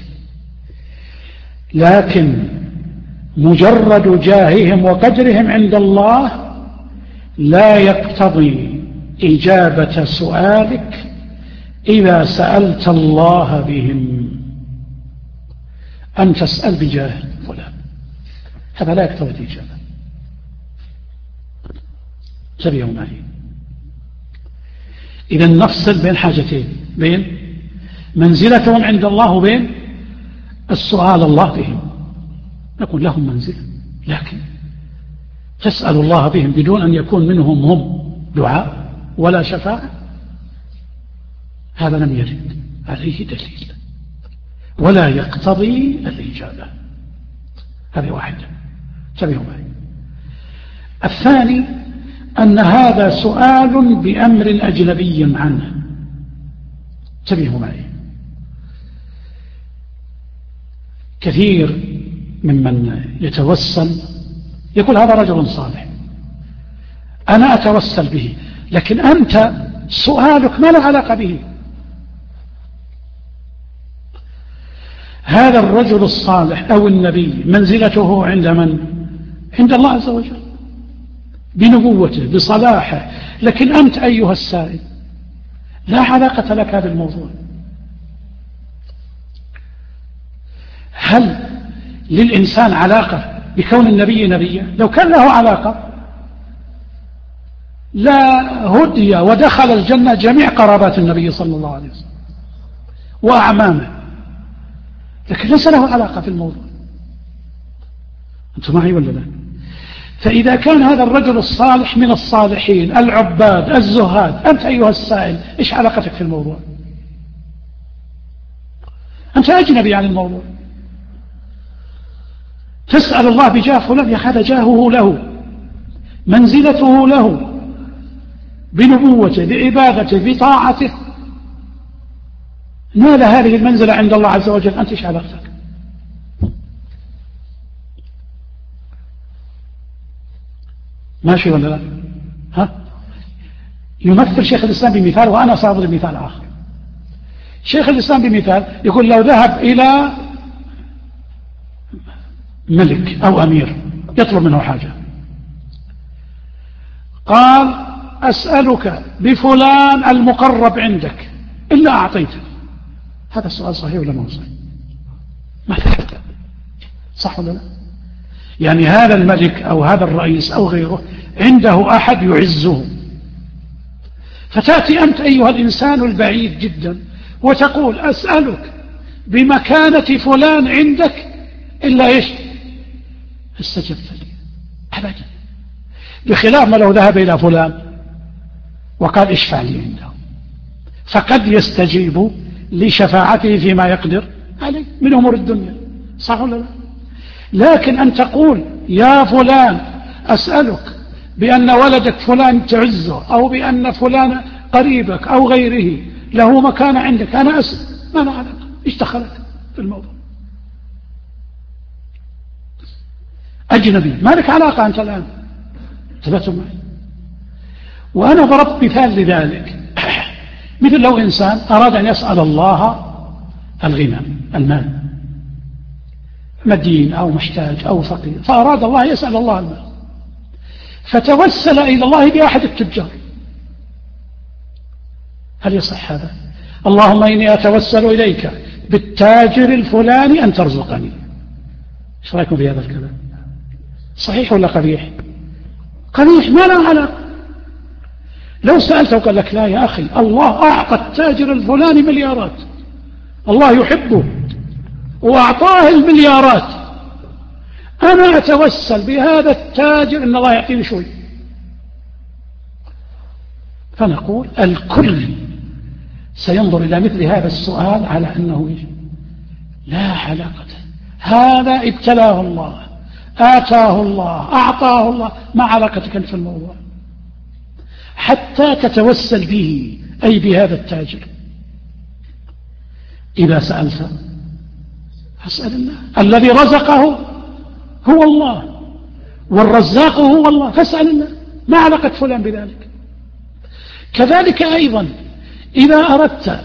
لكن مجرد جاههم وقدرهم عند الله لا يقتضي إجابة سؤالك إذا سألت الله بهم. أن تسأل بجاه فلان، هذا لا يقتضي الإجابة. انتبهوا معي، إذا نفصل بين حاجتين، بين منزلتهم عند الله وبين السؤال الله بهم. نقول لهم منزلة، لكن تسأل الله بهم بدون أن يكون منهم هم دعاء ولا شفاعة، هذا لم يرد عليه دليل ولا يقتضي الإجابة. هذه واحدة، انتبهوا معي. الثاني أن هذا سؤال بأمر أجنبي عنه. انتبهوا معي، كثير ممن يتوسل يقول هذا رجل صالح أنا أتوسل به، لكن أنت سؤالك ما له علاقة به. هذا الرجل الصالح أو النبي منزلته عند من؟ عند الله عز وجل بنبوته بصلاحه، لكن أنت أيها السائل لا علاقة لك هذا الموضوع. هل للإنسان علاقة بكون النبي نبيا؟ لو كان له علاقة لا هدي ودخل الجنة جميع قرابات النبي صلى الله عليه وسلم وأعمامه، لكن ليس له علاقة في الموضوع. أنتم معي ولا لا؟ فإذا كان هذا الرجل الصالح من الصالحين العباد الزهاد، أنت أيها السائل إيش علاقتك في الموضوع؟ أنت أجنبي عن الموضوع. تسأل الله بجاه فلان، يا هذا جاهه له، منزلته له، بنبوته بعبادته بطاعته، نال هذه المنزلة عند الله عز وجل، أنت إيش علاقتك؟ ماشي ولا لا؟ ها؟ يمثل شيخ الإسلام بمثال، وأنا سأضرب مثال آخر. شيخ الإسلام بمثال يقول لو ذهب إلى ملك أو أمير يطلب منه حاجة، قال أسألك بفلان المقرب عندك إلا أعطيته، هذا السؤال صحيح ولا ما هو صحيح؟ ما تحدث، صح ولا لا؟ يعني هذا الملك أو هذا الرئيس أو غيره عنده أحد يعزه، فتأتي أنت أيها الإنسان البعيد جدا وتقول أسألك بمكانة فلان عندك إلا إيش استجبت لي أبدا، بخلاف ما لو ذهب إلى فلان وقال اشفع لي عنده، فقد يستجيب لشفاعته فيما يقدر عليه من أمور الدنيا، صح ولا لا؟ لكن أن تقول يا فلان أسألك بأن ولدك فلان تعزه، أو بأن فلان قريبك أو غيره له مكان عندك، أنا أسأل، ما أنا علاقة، إيش دخلك في الموضوع؟ أجنبي ما لك علاقة أنت الآن، ثبتوا معي. وأنا ضربت مثال لذلك، مثل لو إنسان أراد أن يسأل الله الغنى، المال، مدين أو محتاج أو فقير، فأراد الله يسأل الله المال، فتوسل إلى الله بأحد التجار، هل يصح هذا؟ اللهم إني أتوسل إليك بالتاجر الفلاني أن ترزقني، ايش رأيكم في هذا الكلام؟ صحيح ولا قبيح؟ قبيح، ما له علاقة. لو سألته وقال لك لا يا أخي، الله أعطى التاجر الفلاني مليارات، الله يحبه وأعطاه المليارات، أنا أتوسل بهذا التاجر أن الله يعطيني شوي، فنقول الكل سينظر إلى مثل هذا السؤال على أنه لا علاقة، هذا ابتلاه الله، آتاه الله، أعطاه الله، ما علاقتك في الموضوع حتى تتوسل به، أي بهذا التاجر. إذا سألت فاسأل الله، الذي رزقه هو الله والرزاق هو الله، فاسأل الله، ما علاقة فلان بذلك. كذلك أيضا إذا أردت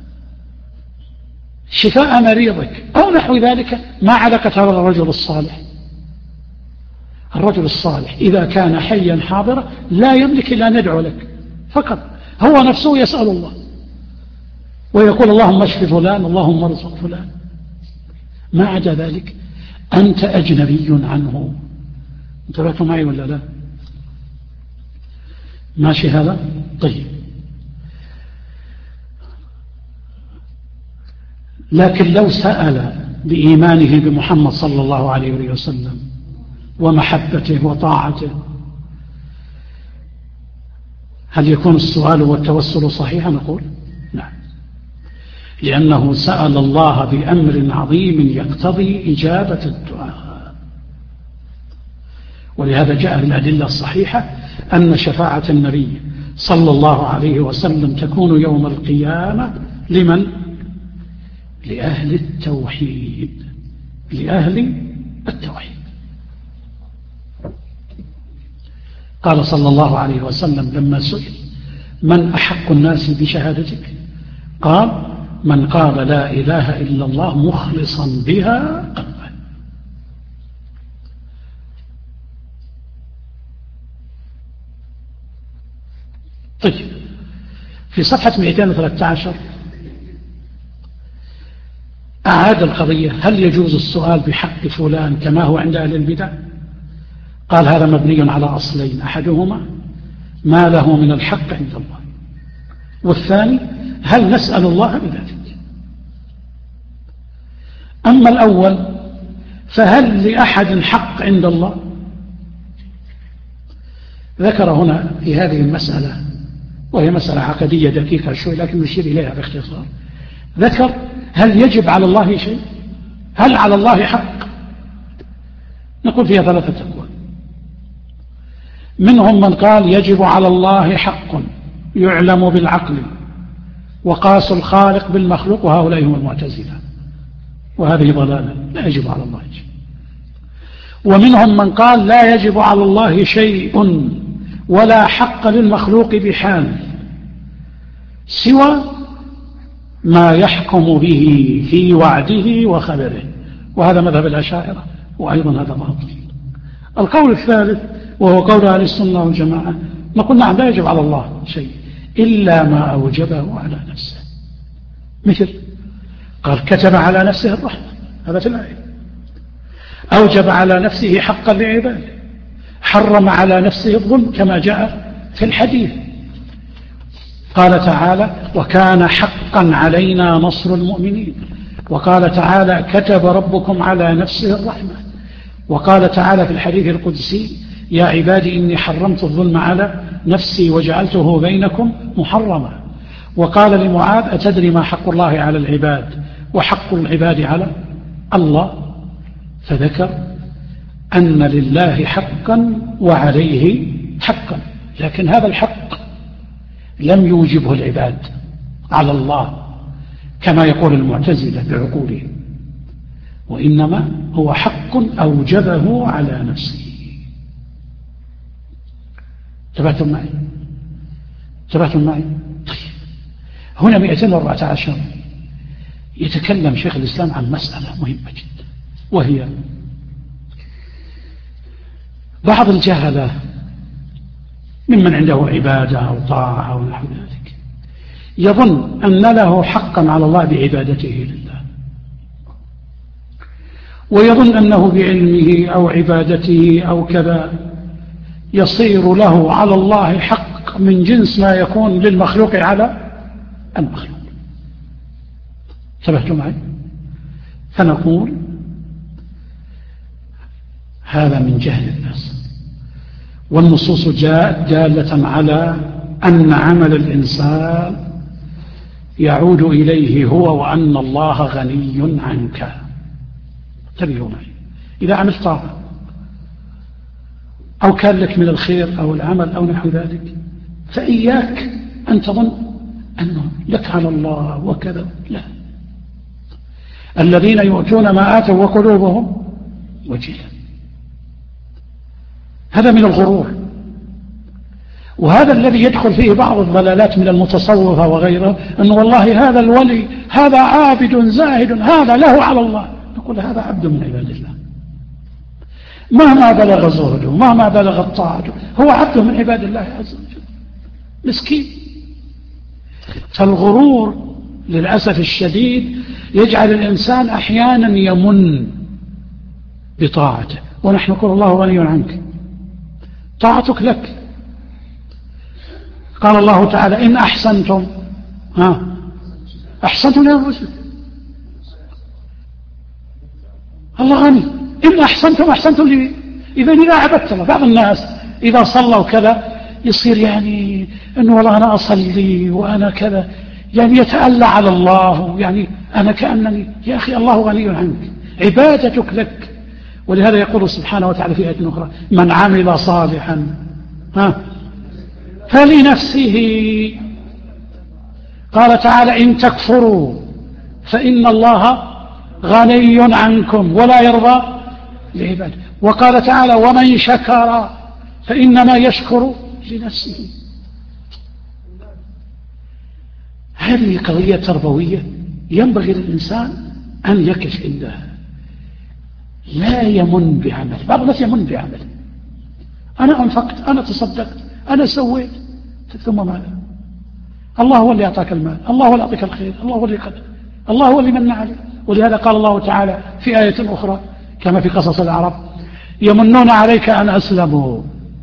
شفاء مريضك أو نحو ذلك، ما علاقة هذا الرجل الصالح؟ الرجل الصالح إذا كان حيا حاضرا لا يملك إلا أن يدعو لك فقط، هو نفسه يسأل الله ويقول اللهم اشف فلان، اللهم ارزق فلان، ما عدا ذلك أنت أجنبي عنه. انتبهتوا معي ولا لا؟ ماشي هذا؟ طيب. لكن لو سأل بإيمانه بمحمد صلى الله عليه وسلم ومحبته وطاعته، هل يكون السؤال والتوسل صحيحا؟ نقول نعم، لأنه سأل الله بأمر عظيم يقتضي إجابة الدعاء. ولهذا جاء الأدلة الصحيحة أن شفاعة النبي صلى الله عليه وسلم تكون يوم القيامة لمن؟ لأهل التوحيد، لأهل التوحيد. قال صلى الله عليه وسلم لما سئل من أحق الناس بشهادتك؟ قال من قال لا إله إلا الله مخلصا بها قلبه. طيب، في صفحة 213 أعاد القضية، هل يجوز السؤال بحق فلان كما هو عند أهل البدع؟ قال هذا مبني على أصلين، أحدهما ما له من الحق عند الله، والثاني هل نسأل الله بذلك؟ أما الأول فهل لأحد حق عند الله؟ ذكر هنا في هذه المسألة، وهي مسألة عقدية دقيقة شوي لكن نشير إليها باختصار. ذكر هل يجب على الله شيء؟ هل على الله حق؟ نقول فيها ثلاثة أقوال. منهم من قال يجب على الله حق يعلم بالعقل، وقاسوا الخالق بالمخلوق، وهؤلاء هم المعتزلة، وهذه ضلالة، لا يجب على الله شيء. ومنهم من قال لا يجب على الله شيء ولا حق للمخلوق بحال سوى ما يحكم به في وعده وخبره، وهذا مذهب الأشاعرة، وأيضا هذا باطل. القول الثالث وهو قول أهل السنة والجماعة، نقول نعم لا يجب على الله شيء إلا ما أوجبه على نفسه، مثل قال كتب على نفسه الرحمة، هذا في الآية، أوجب على نفسه حقا لعباده، حرم على نفسه الظلم كما جاء في الحديث، قال تعالى وكان حقا علينا نصر المؤمنين، وقال تعالى كتب ربكم على نفسه الرحمة. وقال تعالى في الحديث القدسي يا عبادي إني حرمت الظلم على نفسي وجعلته بينكم محرما. وقال لمعاذ أتدري ما حق الله على العباد وحق العباد على الله؟ فذكر أن لله حقا وعليه حقا، لكن هذا الحق لم يوجبه العباد على الله كما يقول المعتزلة بعقولهم، وإنما هو حق أوجبه على نفسه. انتبهتم معي؟ طيب، هنا 214 يتكلم شيخ الإسلام عن مسألة مهمة جدا، وهي بعض الجهلة ممن عنده عبادة أو طاعة أو نحو ذلك يظن أن له حقا على الله بعبادته لله، ويظن أنه بعلمه أو عبادته أو كذا يصير له على الله حق من جنس ما يكون للمخلوق على المخلوق. انتبهتم معي؟ فنقول هذا من جهل الناس، والنصوص جاءت دالة على أن عمل الإنسان يعود إليه هو، وأن الله غني عنك. انتبهوا معي، إذا عملت طاعة أو كان لك من الخير أو العمل أو نحو ذلك، فإياك أن تظن أنه لك على الله وكذا، لا. الذين يؤتون ما آتوا وقلوبهم وجلة، هذا من الغرور، وهذا الذي يدخل فيه بعض الضلالات من المتصوفة وغيره، أن والله هذا الولي هذا عابد زاهد هذا له على الله. نقول هذا عبد من عباد الله، مهما بلغ زهده مهما بلغت طاعته هو عبد من عباد الله عز وجل، مسكين. فالغرور للأسف الشديد يجعل الإنسان أحيانا يمن بطاعته، ونحن نقول الله غني عنك، طاعتك لك. قال الله تعالى إن أحسنتم أحسنتم لأنفسكم، الله غني. إن أحسنتم لي. إذا عبدت الله، بعض الناس إذا صلوا كذا يصير يعني أنه والله أنا أصلي وأنا كذا، يعني يتألى على الله، يعني أنا كأنني، يا أخي الله غني عنك، عبادتك لك. ولهذا يقول سبحانه وتعالى في آية أخرى من عمل صالحا فلنفسه. قال تعالى إن تكفروا فإن الله غني عنكم ولا يرضى لعباده. وقال تعالى ومن شكر فإنما يشكر لنفسه. هذه قضية تربوية ينبغي للإنسان أن يقف عندها، لا يمن بعمل. بعض الناس يمن بعمل، أنا أنفقت، أنا تصدقت، أنا سويت، ثم ماذا؟ الله هو اللي أعطاك المال، الله هو اللي أعطاك الخير، الله هو اللي قدر، الله هو اللي من عليه. ولهذا قال الله تعالى في آية أخرى كما في قصص العرب يمنون عليك أن أسلموا.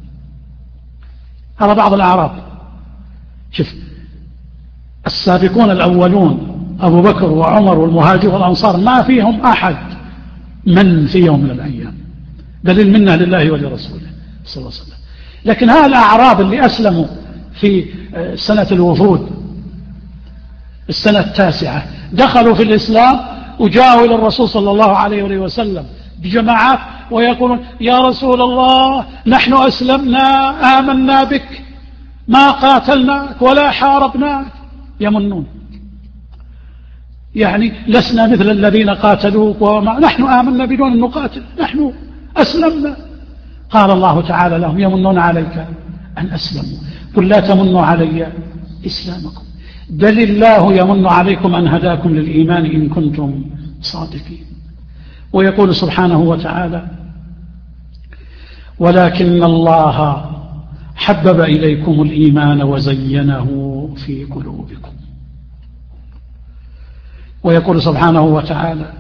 هذا بعض الأعراب. شوف السابقون الأولون أبو بكر وعمر والمهاجر والأنصار ما فيهم أحد من في يوم من الأيام، دليل منا لله ولرسوله صلى الله عليه وسلم. لكن هؤلاء الأعراب اللي أسلموا في سنة الوفود السنة 9 دخلوا في الإسلام وجاءوا إلى الرسول صلى الله عليه وسلم بجماعات ويقولون يا رسول الله نحن أسلمنا آمنا بك ما قاتلناك ولا حاربناك. يمنون، يعني لسنا مثل الذين قاتلوك نحن آمنا بدون أن نقاتل، نحن أسلمنا. قال الله تعالى لهم يمنون عليك أن أسلموا، قل لا تمنوا علي إسلامكم بل الله يمن عليكم أن هداكم للإيمان إن كنتم صادقين. ويقول سبحانه وتعالى ولكن الله حبب إليكم الإيمان وزينه في قلوبكم. ويقول سبحانه وتعالى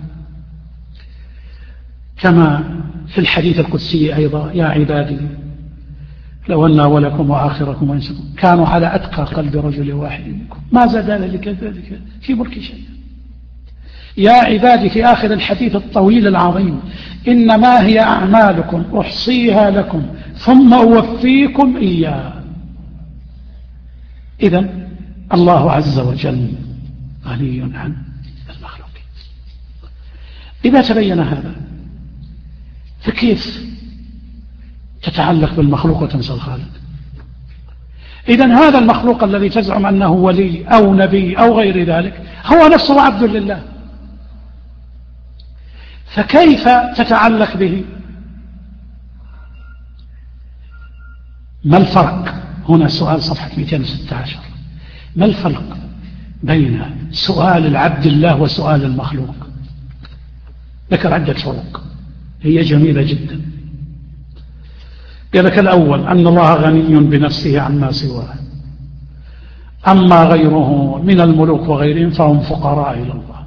كما في الحديث القدسي أيضا يا عبادي لو أن أولكم وآخركم وإنسكم كانوا على أتقى قلب رجل واحد منكم ما زاد ذلك في ملك شيء. يا عبادي في آخر الحديث الطويل العظيم: إنما هي أعمالكم أحصيها لكم ثم أوفيكم إياها. إذن الله عز وجل غني عن المخلوقين. إذا تبين هذا فكيف تتعلق بالمخلوق وتنسى الخالق؟ إذن هذا المخلوق الذي تزعم أنه ولي أو نبي أو غير ذلك هو نفسه عبد لله، فكيف تتعلق به؟ ما الفرق؟ هنا سؤال صفحة 216. ما الفرق بين سؤال العبد الله وسؤال المخلوق؟ ذكر عدة فروق هي جميلة جدا. قال لك: الأول أن الله غني بنفسه عما سواه، أما غيره من الملوك وغيرهم فهم فقراء إلى الله.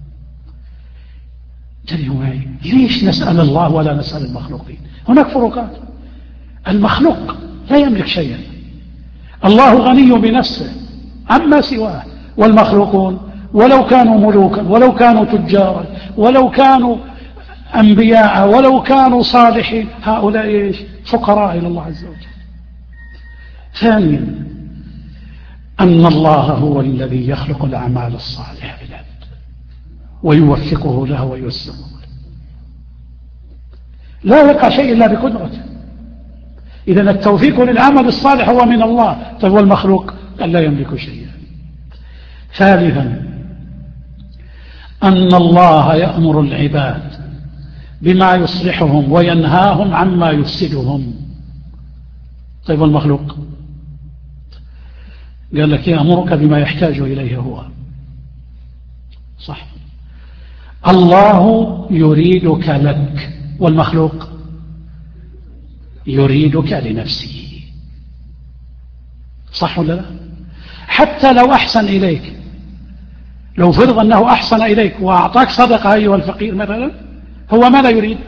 انتبهوا معي، ليش نسأل الله ولا نسأل المخلوقين؟ هناك فروقات. المخلوق لا يملك شيئا، الله غني بنفسه عما سواه، والمخلوقون ولو كانوا ملوكا ولو كانوا تجارا ولو كانوا أنبياء ولو كانوا صالحين هؤلاء فقراء إلى الله عز وجل. ثانيا أن الله هو الذي يخلق الأعمال الصالحة بالعبد ويوفقه له وييسره له، لا يقع شيء إلا بقدرته. إذن التوفيق للعمل الصالح هو من الله. طيب والمخلوق قال لا يملك شيئا. ثالثا أن الله يأمر العباد بما يصلحهم وينهاهم عما يفسدهم. طيب والمخلوق قال لك: يأمرك بما يحتاج إليه هو. صح، الله يريدك لك، والمخلوق يريدك لنفسه. صح ولا لا؟ حتى لو أحسن إليك، لو فرض أنه أحسن إليك وأعطاك صدقة أيها الفقير مثلا، هو ماذا يريد؟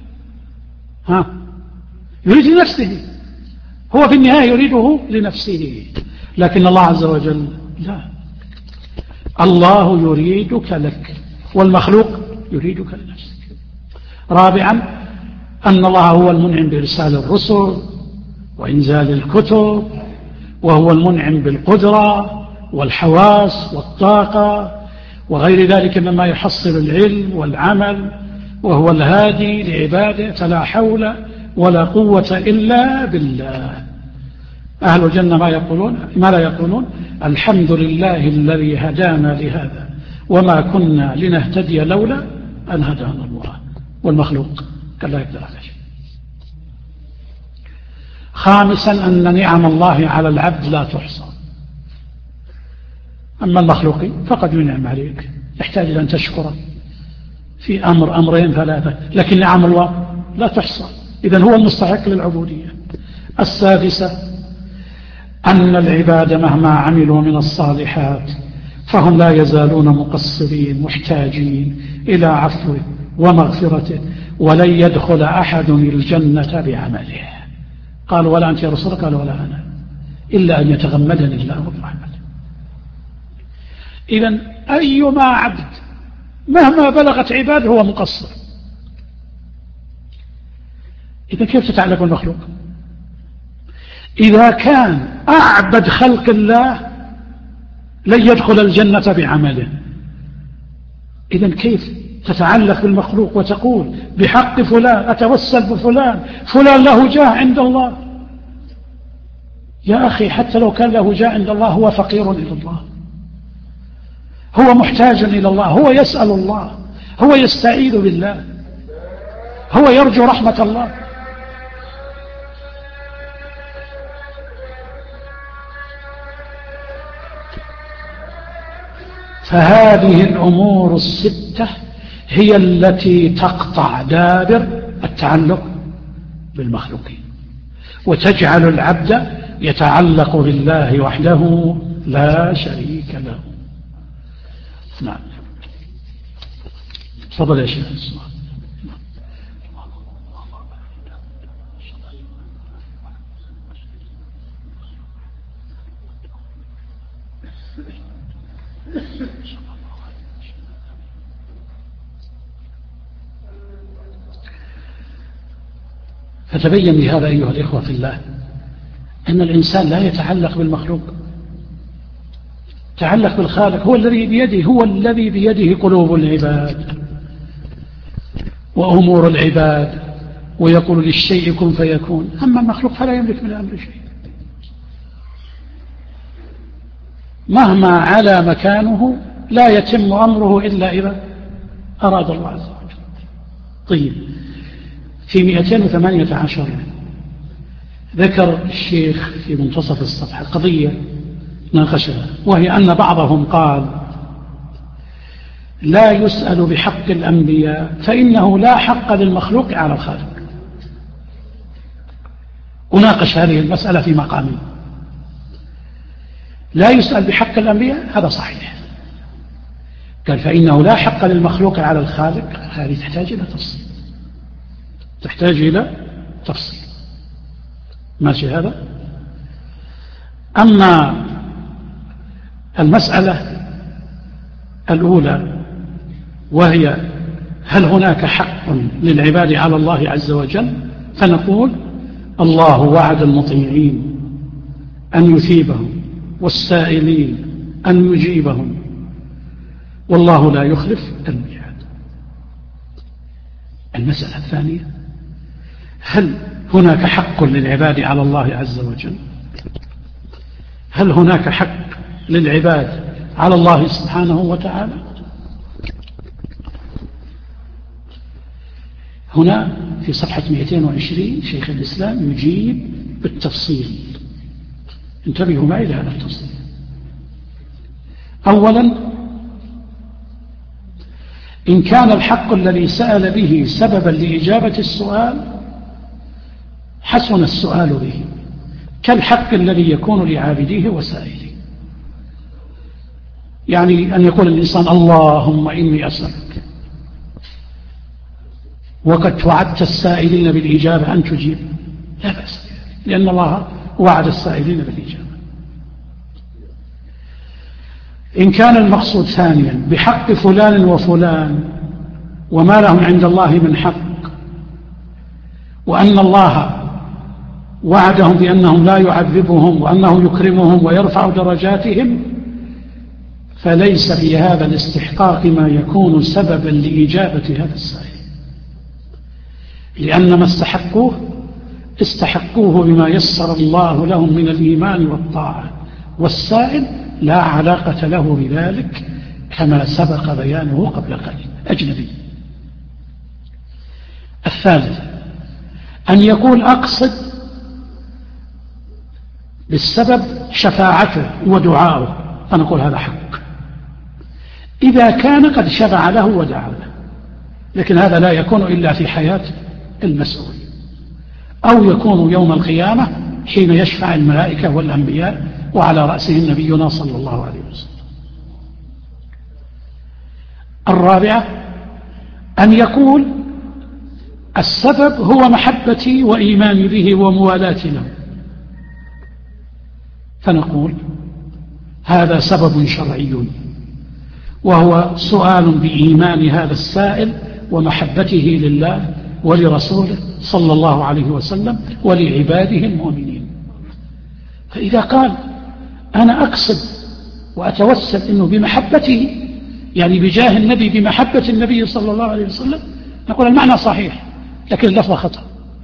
يريد لنفسه، هو في النهاية يريده لنفسه. لكن الله عز وجل لا، الله يريدك لك والمخلوق يريدك لنفسك. رابعا أن الله هو المنعم بإرسال الرسل وإنزال الكتب، وهو المنعم بالقدرة والحواس والطاقة وغير ذلك مما يحصل العلم والعمل، وهو الهادي لعباده، فلا حول ولا قوة إلا بالله. أهل الجنة ما لا يقولون: الحمد لله الذي هدانا لهذا وما كنا لنهتدي لولا أن هدانا الله. والمخلوق قال لا يقدر على شيء. خامسا أن نعم الله على العبد لا تحصى. أما المخلوق فقد ينعم عليك، يحتاج إلى أن تشكره في أمرين ثلاثة، لكن نعم الله لا تحصى. إذن هو المستحق للعبودية. السادسة أن العباد مهما عملوا من الصالحات فهم لا يزالون مقصرين محتاجين إلى عفوه ومغفرته، ولن يدخل أحد الجنة بعمله. قال: ولا أنت يا رسول الله؟ قال: ولا أنا، إلا أن يتغمدني الله برحمته. إذن أيما عبد مهما بلغت عباده هو مقصر. إذن كيف تتعلق بالمخلوق؟ إذا كان أعبد خلق الله لن يدخل الجنة بعمله، إذن كيف تتعلق بالمخلوق وتقول بحق فلان أتوسل بفلان، فلان له جاه عند الله؟ يا أخي حتى لو كان له جاه عند الله هو فقير إلى الله، هو محتاج إلى الله، هو يسأل الله، هو يستعيذ بالله، هو يرجو رحمة الله. فهذه الأمور الستة هي التي تقطع دابر التعلق بالمخلوقين وتجعل العبد يتعلق بالله وحده لا شريك له. نعم، تفضل يا شيخ. فتبين بهذا أيها الإخوة في الله أن الإنسان لا يتعلق بالمخلوق، تعلق بالخالق. هو الذي بيده قلوب العباد وأمور العباد، ويقول للشيء كن فيكون. أما المخلوق فلا يملك من الأمر شيء، مهما على مكانه لا يتم أمره إلا إذا أراد الله عز وجل. طيب، في 218 ذكر الشيخ في منتصف الصفحة قضية ناقشها، وهي أن بعضهم قال لا يسأل بحق الأنبياء فإنه لا حق للمخلوق على الخالق. وناقش هذه المسألة في مقامين. لا يسأل بحق الأنبياء هذا صحيح، قال فإنه لا حق للمخلوق على الخالق، هذه تحتاج إلى تفصيل. ماشي هذا. أما المسألة الأولى وهي هل هناك حق للعباد على الله عز وجل، فنقول الله وعد المطيعين أن يثيبهم والسائلين أن يجيبهم، والله لا يخلف الميعاد. المسألة الثانية هل هناك حق للعباد على الله عز وجل؟ هل هناك حق للعباد على الله سبحانه وتعالى؟ هنا في صفحة 220 شيخ الإسلام يجيب بالتفصيل. انتبهوا معي لهذا التفصيل. أولا، إن كان الحق الذي سأل به سببا لإجابة السؤال حسن السؤال به، كالحق الذي يكون لعابديه وسائله. يعني أن يقول الإنسان اللهم إني أسألك، وقد توعدت السائلين بالإجابة أن تجيب، لا بأس، لأن الله وعد السائلين بالإجابة. إن كان المقصود ثانيا بحق فلان وفلان وما لهم عند الله من حق، وأن الله وعدهم بأنهم لا يعذبهم وأنه يكرمهم ويرفع درجاتهم، فليس في هذا الاستحقاق ما يكون سببا لإجابة هذا السائل، لأن ما استحقوه بما يسر الله لهم من الإيمان والطاعة، والسائل لا علاقة له بذلك كما سبق بيانه قبل قليل، أجنبي. الثالث، أن يقول أقصد بالسبب شفاعته ودعاؤه، فنقول هذا حق إذا كان قد شفع له ودعا له، لكن هذا لا يكون إلا في حياة المسؤول، أو يكون يوم القيامة حين يشفع الملائكة والأنبياء وعلى رأسهم نبينا صلى الله عليه وسلم. الرابعة، أن يقول السبب هو محبتي وإيماني به وموالاتي له، فنقول هذا سبب شرعي، وهو سؤال بإيمان هذا السائل ومحبته لله ولرسوله صلى الله عليه وسلم ولعباده المؤمنين. فإذا قال أنا أقصد وأتوسل إنه بمحبته، يعني بجاه النبي، بمحبة النبي صلى الله عليه وسلم، نقول المعنى صحيح لكن اللفظ خطأ.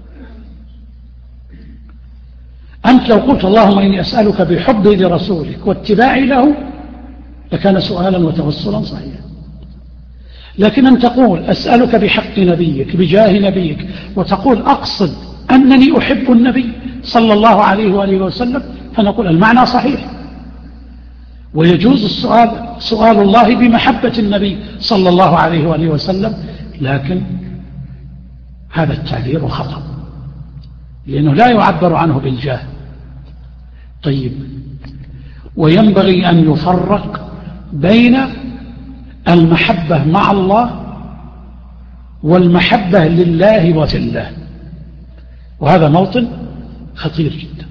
أنت لو قلت اللهم إني أسألك بحبي لرسولك واتباعي له لكان سؤالا وتوسلا صحيحا، لكن أن تقول أسألك بحق نبيك بجاه نبيك، وتقول أقصد أنني أحب النبي صلى الله عليه وآله وسلم، فنقول المعنى صحيح، ويجوز سؤال الله بمحبة النبي صلى الله عليه وآله وسلم، لكن هذا التعبير خطأ لأنه لا يعبر عنه بالجاه. طيب، وينبغي أن يفرق بين المحبة مع الله والمحبة لله وفي الله، وهذا موطن خطير جدا.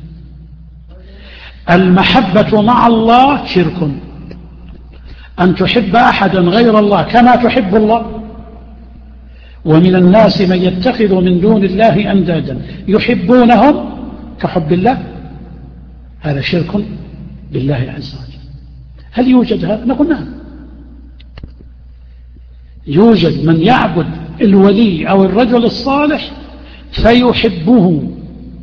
المحبة مع الله شرك، أن تحب أحدا غير الله كما تحب الله، ومن الناس من يتخذ من دون الله أندادا يحبونهم كحب الله، هذا شرك بالله عز وجل. هل يوجد هذا؟ نقول نعم، يوجد من يعبد الولي أو الرجل الصالح فيحبه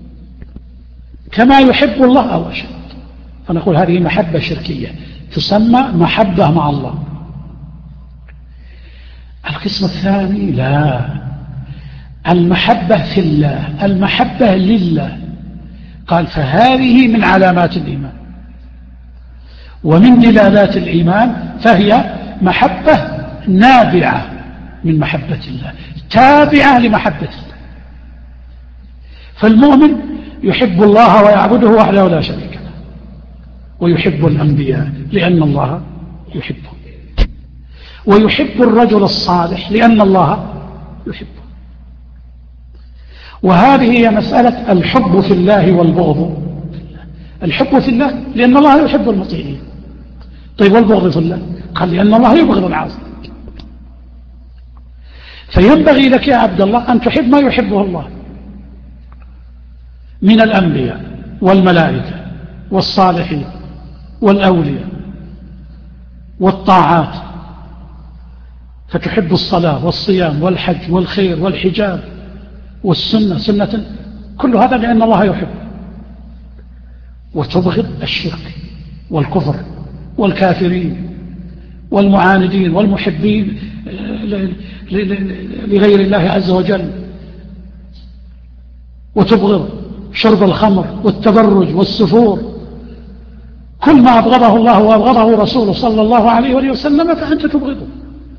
كما يحب الله أو أشد، فنقول هذه محبة شركية تسمى محبة مع الله. القسم الثاني لا، المحبة في الله، المحبة لله، قال فهذه من علامات الإيمان ومن دلالات الإيمان، فهي محبة نابعة من محبة الله تابعة لمحبة الله. فالمؤمن يحب الله ويعبده وحده لا شريك له، ويحب الأنبياء لأن الله يحبه، ويحب الرجل الصالح لأن الله يحبه. وهذه هي مسألة الحب في الله والبغض في الله. الحب في الله لأن الله يحب المطيعين. طيب والبغض في الله؟ قال لأن الله يبغض العاصي. فينبغي لك يا عبد الله أن تحب ما يحبه الله من الأنبياء والملائكة والصالحين والأولياء والطاعات، فتحب الصلاة والصيام والحج والخير والحجاب والسنة سنة، كل هذا لأن الله يحب. وتبغض الشرك والكفر والكافرين والمعاندين والمحبين لغير الله عز وجل، وتبغض شرب الخمر والتبرج والسفور، كل ما أبغضه الله وأبغضه رسوله صلى الله عليه وسلم فأنت تبغضه.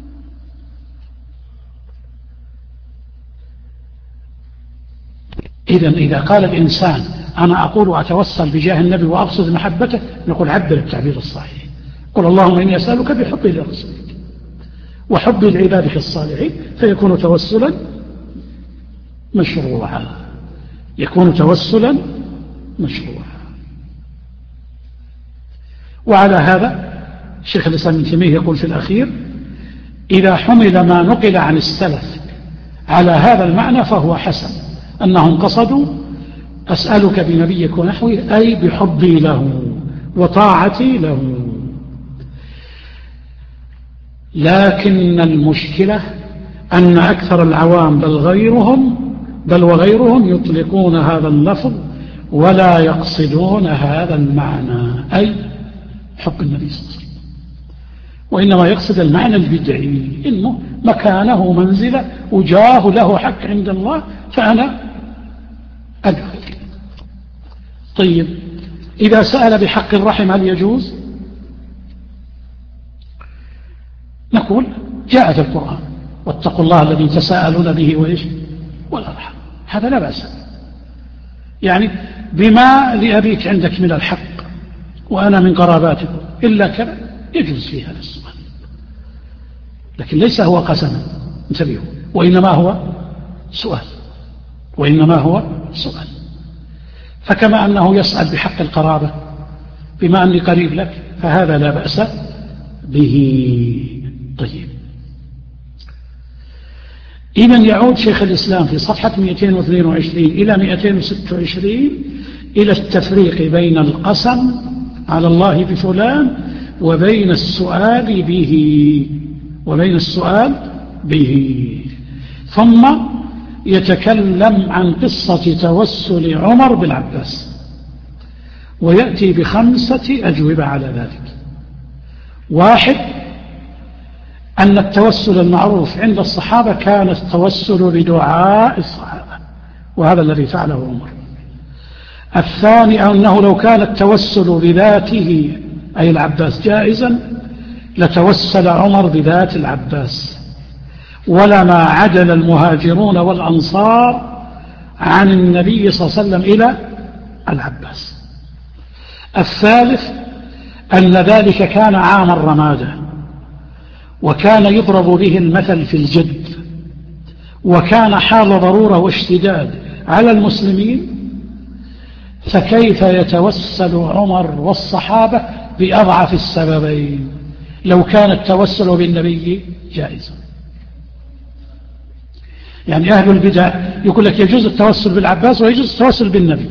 إذا قال الإنسان أنا أقول وأتوسل بجاه النبي وأقصد محبته، نقول عبر التعبير الصحيح، قل اللهم إني أسألك بحبي لرسولك وحب العباد في الصالحين، فيكون توسلا مشروعا، يكون توسلا مشروعا. وعلى هذا الشيخ الإسلام ابن تيمية يقول في الأخير إذا حمل ما نقل عن السلف على هذا المعنى فهو حسن، أنهم قصدوا أسألك بنبيك ونحوه أي بحبي له وطاعتي له. لكن المشكلة أن أكثر العوام بل وغيرهم يطلقون هذا اللفظ ولا يقصدون هذا المعنى، أي حب النبي صلى الله عليه وسلم، وإنما يقصد المعنى البدعي، إنه مكانه منزلة وجاه له حق عند الله فأنا أدعو. طيب إذا سأل بحق الرحم هل يجوز؟ نقول جاء في القرآن واتقوا الله الذي تساءلون به وإيش والأرحام، هذا لا بأس، يعني بما لأبيك عندك من الحق وأنا من قراباتكم إلا كذا يجوز في هذا السؤال، لكن ليس هو قسما، انتبهوا، وإنما هو سؤال. فكما أنه يسأل بحق القرابة بما أني قريب لك فهذا لا بأس به. طيب إذن يعود شيخ الإسلام في صفحة 222 إلى 226 إلى التفريق بين القسم على الله بفلان وبين السؤال به، ثم يتكلم عن قصة توسل عمر بالعباس، ويأتي ب5 أجوبة على ذلك. 1 أن التوسل المعروف عند الصحابة كان التوسل بدعاء الصحابة، وهذا الذي فعله عمر. 2 أنه لو كان التوسل بذاته أي العباس جائزا لتوسل عمر بذات العباس، ولما عدل المهاجرون والأنصار عن النبي صلى الله عليه وسلم إلى العباس. 3 أن ذلك كان عام الرمادة، وكان يضرب به المثل في الجد، وكان حال ضرورة واشتداد على المسلمين، فكيف يتوسل عمر والصحابة بأضعف السببين لو كان التوسل بالنبي جائزا؟ يعني أهل البدع يقول لك يجوز التوسل بالعباس ويجوز التوسل بالنبي،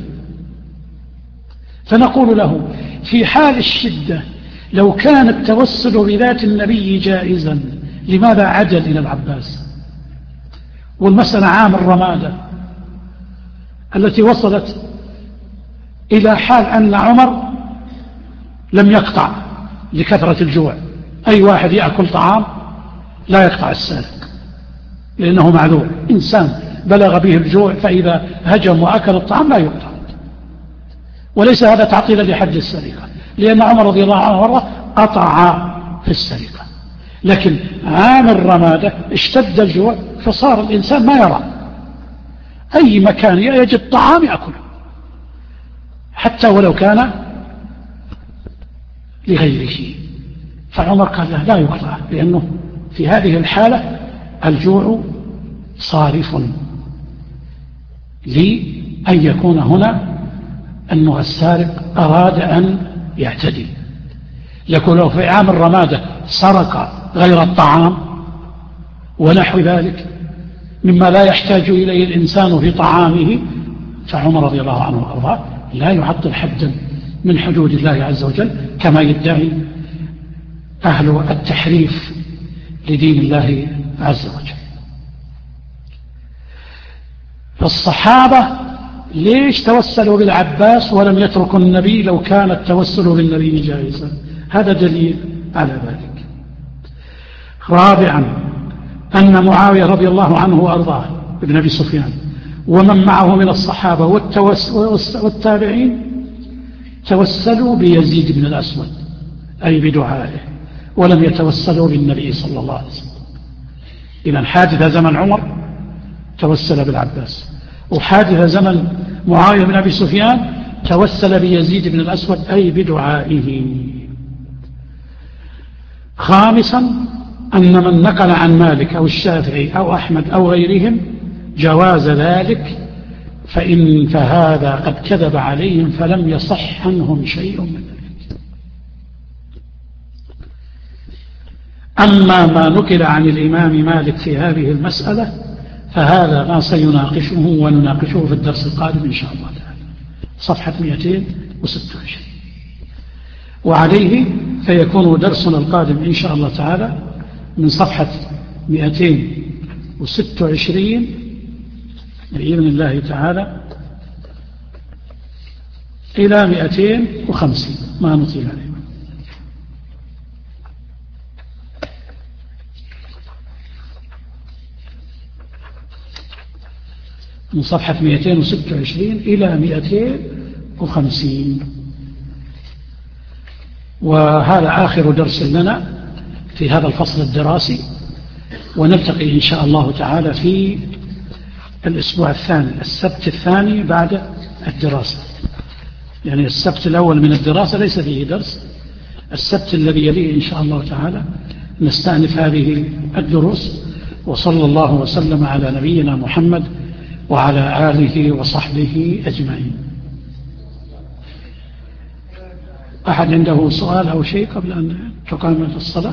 فنقول له في حال الشدة لو كان التوسل بذات النبي جائزا لماذا عجل إلى العباس؟ والمسألة عام الرمادة التي وصلت إلى حال أن عمر لم يقطع لكثرة الجوع، أي واحد يأكل طعام لا يقطع السارق لأنه معذور، إنسان بلغ به الجوع فإذا هجم وأكل الطعام لا يقطع. وليس هذا تعطيلا لحد السرقة، لأن عمر رضي الله عنه وارضاه قطع في السرقة. لكن عام الرمادة اشتد الجوع فصار الإنسان ما يرى أي مكان يجد طعام يأكله حتى ولو كان لغيره، فعمر قال له لا يقطع، لأنه في هذه الحالة الجوع صارف لأن يكون هنا أنه السارق أراد أن يعتدي. يكون لو في عام الرمادة سرق غير الطعام ونحو ذلك مما لا يحتاج إليه الإنسان في طعامه، فعمر رضي الله عنه وأرضاه لا يعطل حدا من حدود الله عز وجل كما يدعي أهل التحريف لدين الله عز وجل. فالصحابة ليش توسلوا بالعباس ولم يتركوا النبي لو كان التوسل بالنبي جائزا؟ هذا دليل على ذلك. رابعا أن معاوية رضي الله عنه وأرضاه ابن أبي سفيان ومن معه من الصحابة والتابعين توسلوا بيزيد بن الأسود أي بدعائه، ولم يتوسلوا بالنبي صلى الله عليه وسلم. إذن حادث زمن عمر توسل بالعباس، وحادث زمن معاوية بن أبي سفيان توسل بيزيد بن الأسود أي بدعائه. خامسا أن من نقل عن مالك أو الشافعي أو أحمد أو غيرهم جواز ذلك فهذا قد كذب عليهم فلم يصح عنهم شيء من ذلك. أما ما نقل عن الإمام مالك في هذه المسألة فهذا ما سيناقشه ونناقشه في الدرس القادم إن شاء الله تعالى، صفحة 226. وعليه فيكون درسنا القادم إن شاء الله تعالى من صفحة 226 بإذن الله تعالى إلى 250 ما نطيل عليه. من صفحة 226 إلى 250. وهذا آخر درس لنا في هذا الفصل الدراسي، ونلتقي إن شاء الله تعالى في الأسبوع الثاني، السبت الثاني بعد الدراسة. يعني السبت الأول من الدراسة ليس فيه درس، السبت الذي يليه إن شاء الله تعالى نستأنف هذه الدروس. وصلى الله وسلم على نبينا محمد وعلى آله وصحبه أجمعين. أحد عنده سؤال أو شيء قبل أن تقام الصلاة؟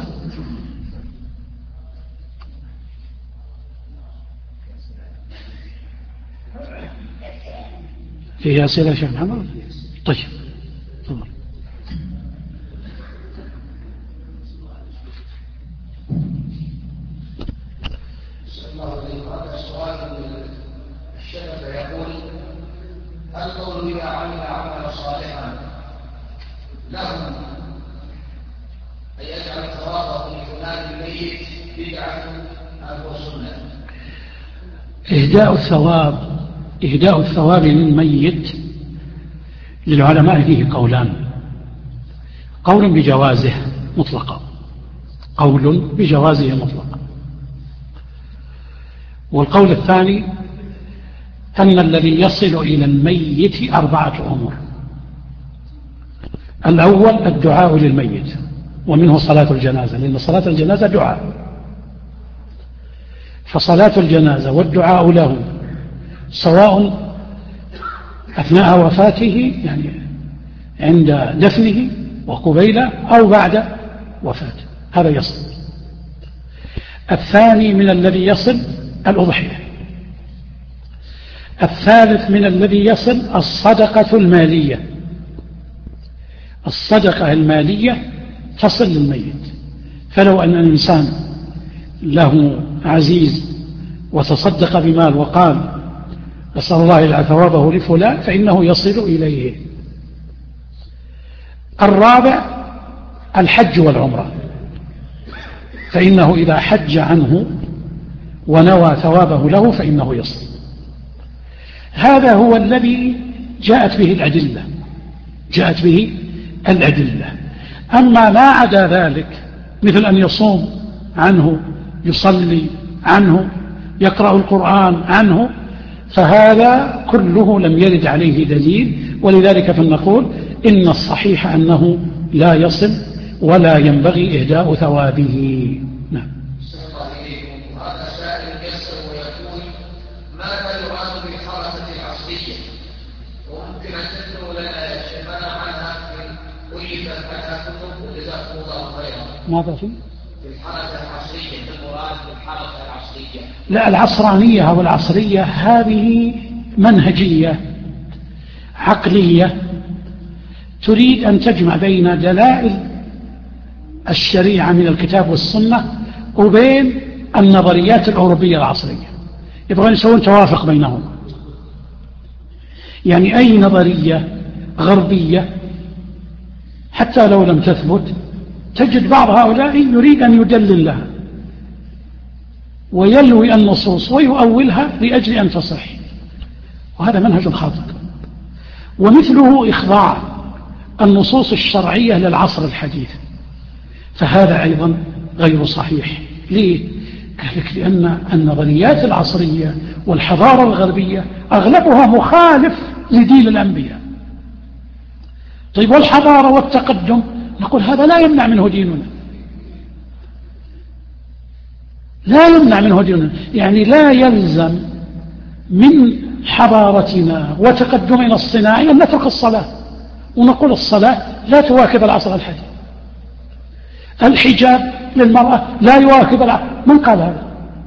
فيه أسئلة يا شيخ محمد؟ طيب تفضل. الشيخ يقول هل قول إذا عمل عملا صالحا له أن يجعل ثوابه لفلان الميت بدعة أم هو سنة؟ إهداء الثواب للميت للعلماء فيه قولان: قول بجوازه مطلقا، قول بجوازه مطلقا، والقول الثاني أن الذي يصل إلى الميت 4 أمور. الأول الدعاء للميت، ومنه صلاة الجنازة، لأن صلاة الجنازة دعاء، فصلاة الجنازة والدعاء له سواء أثناء وفاته يعني عند دفنه وقبيله أو بعد وفاته، هذا يصل. الثاني من الذي يصل الأضحية، الثالث من الذي يصل الصدقة المالية. الصدقة المالية تصل للميت، فلو أن الإنسان له عزيز وتصدق بمال وقال أسأل الله يجعل ثوابه لفلان، فإنه يصل إليه. الرابع الحج والعمرة، فإنه إذا حج عنه ونوى ثوابه له فإنه يصل. هذا هو الذي جاءت به الأدلة. أما ما عدا ذلك مثل أن يصوم عنه، يصلي عنه، يقرأ القرآن عنه، فهذا كله لم يرد عليه دليل، ولذلك فنقول إن الصحيح أنه لا يصل ولا ينبغي إهداء ثوابه. نعم. وهذا سائل يسأل ويقول ماذا يراد بالحركة العصرية؟ وممكن أن تذكروا لنا يا شيخنا عنها ألفت عنها كتب وجزاكم الله خيرا. ماذا في الحركة العصرية، المراد بالحركة العصرية؟ لا، العصرانية أو العصرية هذه منهجية عقلية تريد أن تجمع بين دلائل الشريعة من الكتاب والسنة وبين النظريات الأوروبية العصرية، يبغون يسوون توافق بينهم. يعني أي نظرية غربية حتى لو لم تثبت تجد بعض هؤلاء يريد أن يدلل لها ويلوي النصوص ويؤولها لأجل أن تصح، وهذا منهج خاطئ. ومثله إخضاع النصوص الشرعية للعصر الحديث، فهذا أيضا غير صحيح. ليه؟ قال لك لأن النظريات العصرية والحضارة الغربية أغلبها مخالف لدين الأنبياء. طيب والحضارة والتقدم؟ نقول هذا لا يمنع منه ديننا، يعني لا يلزم من حضارتنا وتقدمنا الصناعي أن نترك الصلاة ونقول الصلاة لا تواكب العصر الحديث، الحجاب للمرأة لا يواكب العصر. من قال هذا؟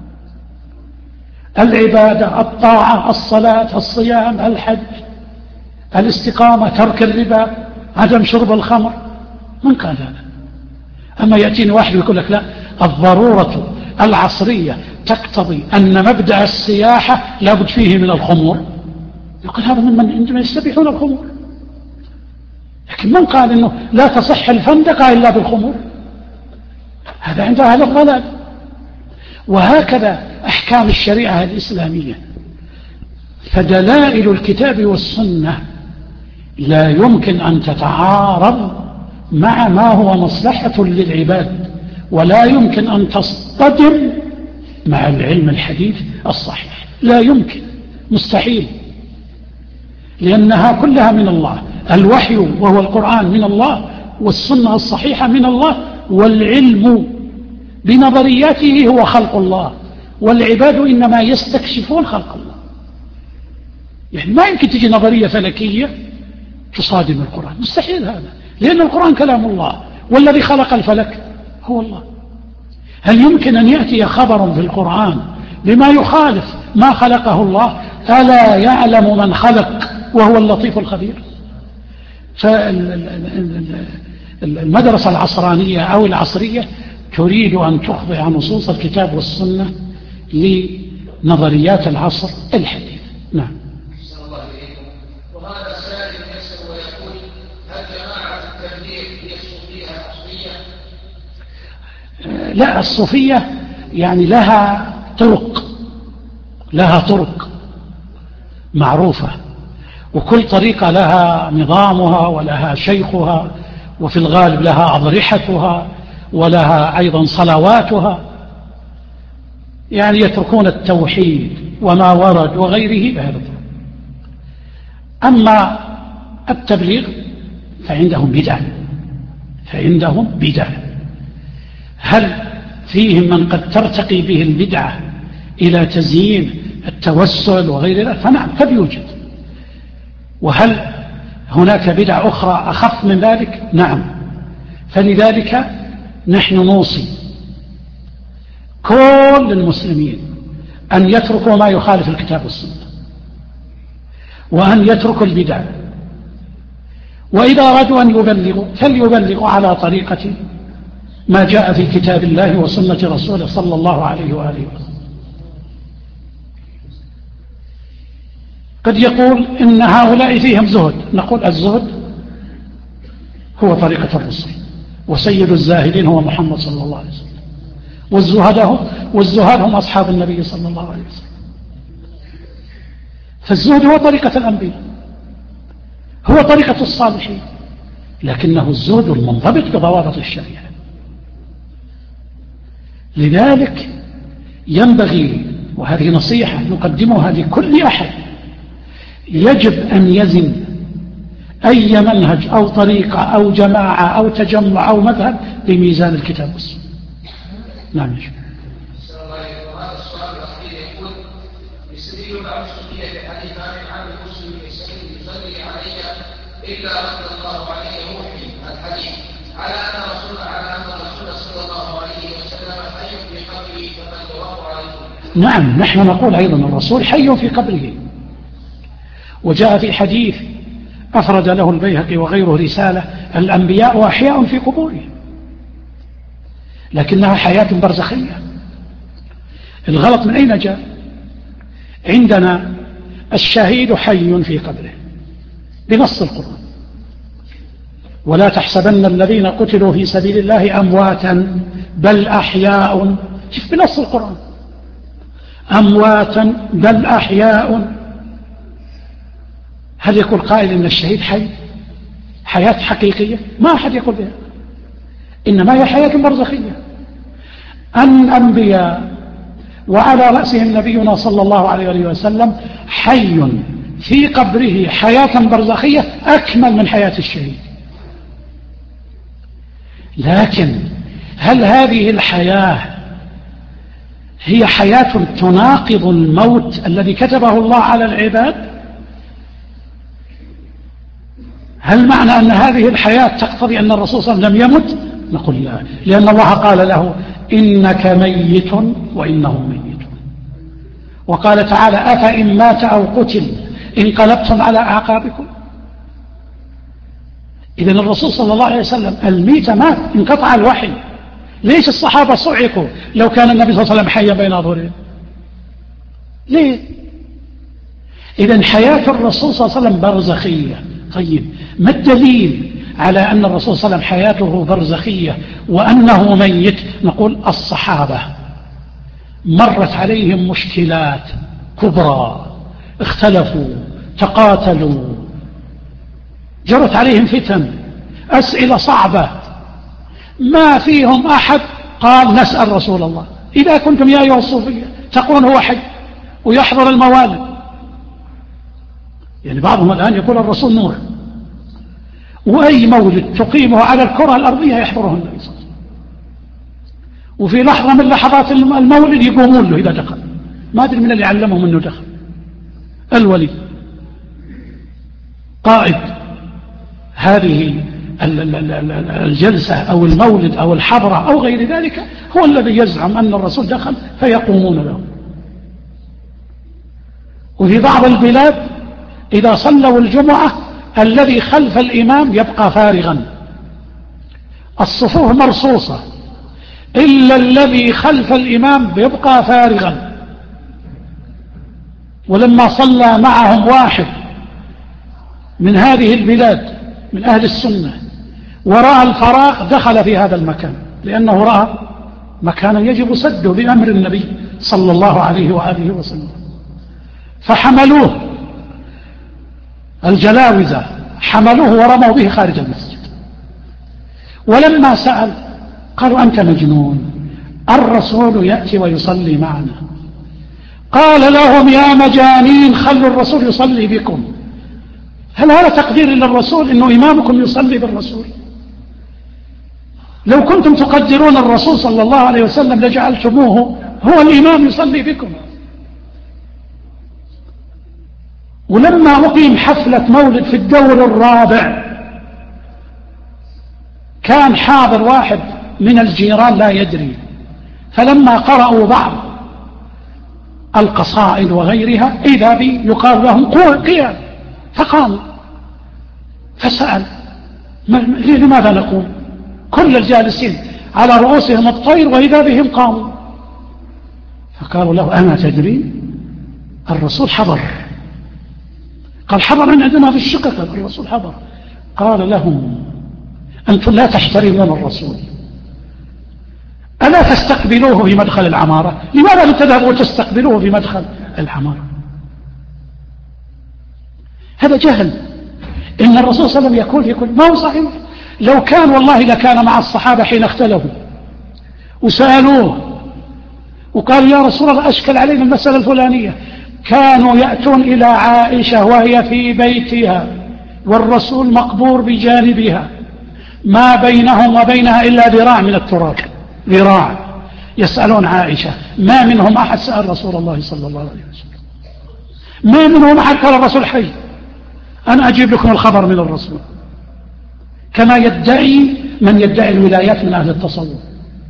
العبادة، الطاعة، الصلاة، الصيام، الحج، الاستقامة، ترك الربا، عدم شرب الخمر، من قال هذا؟ أما يأتيني واحد يقول لك لا، الضرورة العصرية تقتضي أن مبدأ السياحة لا بد فيه من الخمور، يقول هذا من عندما يستبيحون الخمور. لكن من قال أنه لا تصح الفندقة إلا بالخمور؟ هذا عند أهل الضلال. وهكذا أحكام الشريعة الإسلامية، فدلائل الكتاب والسنة لا يمكن أن تتعارض مع ما هو مصلحة للعباد، ولا يمكن أن تصطدم مع العلم الحديث الصحيح، لا يمكن، مستحيل، لأنها كلها من الله. الوحي وهو القرآن من الله، والسنة الصحيحة من الله، والعلم بنظرياته هو خلق الله، والعباد إنما يستكشفون خلق الله. يعني ما يمكن تجي نظرية فلكية تصادم القرآن، مستحيل هذا، لأن القرآن كلام الله، والذي خلق الفلك هو الله. هل يمكن أن يأتي خبر في القرآن بما يخالف ما خلقه الله؟ ألا يعلم من خلق وهو اللطيف الخبير؟ فالمدرسة العصرانية أو العصرية تريد أن تخضع نصوص الكتاب والسنة لنظريات العصر الحديث. نعم. وهذا سائل يسأل ويقول هل جماعة التبليغ هي الصوفية الأصلية؟ لا، الصوفية يعني لها طرق معروفة، وكل طريقة لها نظامها ولها شيخها، وفي الغالب لها أضرحتها ولها أيضا صلواتها، يعني يتركون التوحيد وما ورد وغيره بهذا. أما التبليغ فعندهم بدع. هل فيهم من قد ترتقي به البدعة إلى تزيين التوسل وغير ذلك؟ فنعم، قد يوجد. وهل هناك بدع أخرى أخف من ذلك؟ نعم. فلذلك نحن نوصي كل المسلمين أن يتركوا ما يخالف الكتاب والسنة، وأن يتركوا البدع، وإذا أرادوا أن يبلغوا فليبلغوا على طريقة ما جاء في كتاب الله وسنة رسوله صلى الله عليه وآله وسلم. قد يقول إن هؤلاء فيهم زهد، نقول الزهد هو طريقة الرسل، وسيد الزاهدين هو محمد صلى الله عليه وسلم، والزهاد هم أصحاب النبي صلى الله عليه وسلم. فالزهد هو طريقة الأنبياء، هو طريقة الصالحين، لكنه الزهد المنضبط بضوابط الشريعة. لذلك ينبغي، وهذه نصيحة نقدمها لكل أحد، يجب أن يزن أي منهج أو طريقة أو جماعة أو تجمع أو مذهب بميزان الكتاب والسنة. نعم يا شيخ. هذا السؤال الأخير يقول: يستدل بعض الصوفية بحديث عن المسلم يصلي علي إلا رد الله عليه روحي الحديث على أن الرسول صلى الله عليه وسلم حي في قبره فمن الله عليه. نعم، نحن نقول أيضا الرسول حي في قبره، وجاء في حديث أفرد له البيهقي وغيره رسالة: الأنبياء أحياء في قبورهم، لكنها حياة برزخية. الغلط من أين جاء؟ عندنا الشهيد حي في قبره بنص القرآن: ولا تحسبن الذين قتلوا في سبيل الله أمواتا بل أحياء، شوف بنص القرآن، أمواتا بل أحياء. هل يقول قائل إن الشهيد حي حياة حقيقية؟ ما أحد يقول بها، إنما هي حياة برزخية. الأنبياء وعلى رأسهم نبينا صلى الله عليه وسلم حي في قبره حياة برزخية أكمل من حياة الشهيد. لكن هل هذه الحياة هي حياة تناقض الموت الذي كتبه الله على العباد؟ هل معنى أن هذه الحياة تقتضي أن الرسول صلى الله عليه وسلم لم يمت؟ نقول لا، لأن الله قال له: إنك ميت وإنهم ميتون. وقال تعالى: أفإن مات أو قتل انقلبتم على أعقابكم. إذن الرسول صلى الله عليه وسلم الميت مات، انقطع الوحي. ليش الصحابة صعقوا لو كان النبي صلى الله عليه وسلم حيا بين أظهرهم؟ ليه؟ إذن حياة الرسول صلى الله عليه وسلم برزخية. طيب، ما الدليل على أن الرسول صلى الله عليه وسلم حياته برزخية وأنه ميت؟ نقول الصحابة مرت عليهم مشكلات كبرى، اختلفوا، تقاتلوا، جرت عليهم فتن، أسئلة صعبة، ما فيهم أحد قال نسأل رسول الله. إذا كنتم يا أيها الصوفية تقولون هو حي ويحضر الموالد، يعني بعضهم الآن يقول الرسول نور، وأي مولد تقيمه على الكرة الأرضية يحضره النبي صلى الله عليه وسلم، وفي لحظة من لحظات المولد يقومون له إذا دخل. ما أدري من اللي علمهم أنه دخل، الولي قائد هذه الجلسة أو المولد أو الحضرة أو غير ذلك هو الذي يزعم أن الرسول دخل فيقومون له. وفي بعض البلاد إذا صلوا الجمعة الذي خلف الإمام يبقى فارغا، الصفوف مرصوصة إلا الذي خلف الإمام يبقى فارغا. ولما صلى معهم واحد من هذه البلاد من أهل السنة ورأى الفراغ دخل في هذا المكان، لأنه رأى مكانا يجب سده بأمر النبي صلى الله عليه وآله وسلم. فحملوه الجلاوزة، حملوه ورموا به خارج المسجد. ولما سأل قالوا: أنت مجنون، الرسول يأتي ويصلي معنا. قال لهم: يا مجانين، خلوا الرسول يصلي بكم. هل هذا تقدير للرسول إنه إمامكم يصلي بالرسول؟ لو كنتم تقدرون الرسول صلى الله عليه وسلم لجعلتموه هو الإمام يصلي بكم. ولما أقيم حفلة مولد في الدور الرابع كان حاضر واحد من الجيران لا يدري، فلما قرأوا بعض القصائد وغيرها إذا بي يقال لهم: قيام، فقام فسأل لماذا نقوم؟ كل الجالسين على رؤوسهم الطير وإذا بهم قاموا. فقالوا له أما تدري الرسول حضر؟ قال حضر عندنا في الشقة. قال الرسول حضر. قال لهم أنتم لا تحترمون الرسول، ألا تستقبلوه في مدخل العمارة؟ لماذا لا تذهبوا وتستقبلوه في مدخل العمارة؟ هذا جهل. إن الرسول صلى الله عليه وسلم يقول ما هو صحيح. لو كان والله لكان مع الصحابة حين اختلفوا وسألوه وقالوا يا رسول الله أشكل علينا المسألة الفلانية، كانوا يأتون إلى عائشة وهي في بيتها والرسول مقبور بجانبها، ما بينهم وبينها إلا ذراع من التراب، ذراع. يسألون عائشة ما منهم أحد سأل رسول الله صلى الله عليه وسلم، ما منهم أحد قال الرسول حي، أنا أجيب لكم الخبر من الرسول. كما يدعي من يدعي الولايات من أهل التصوف.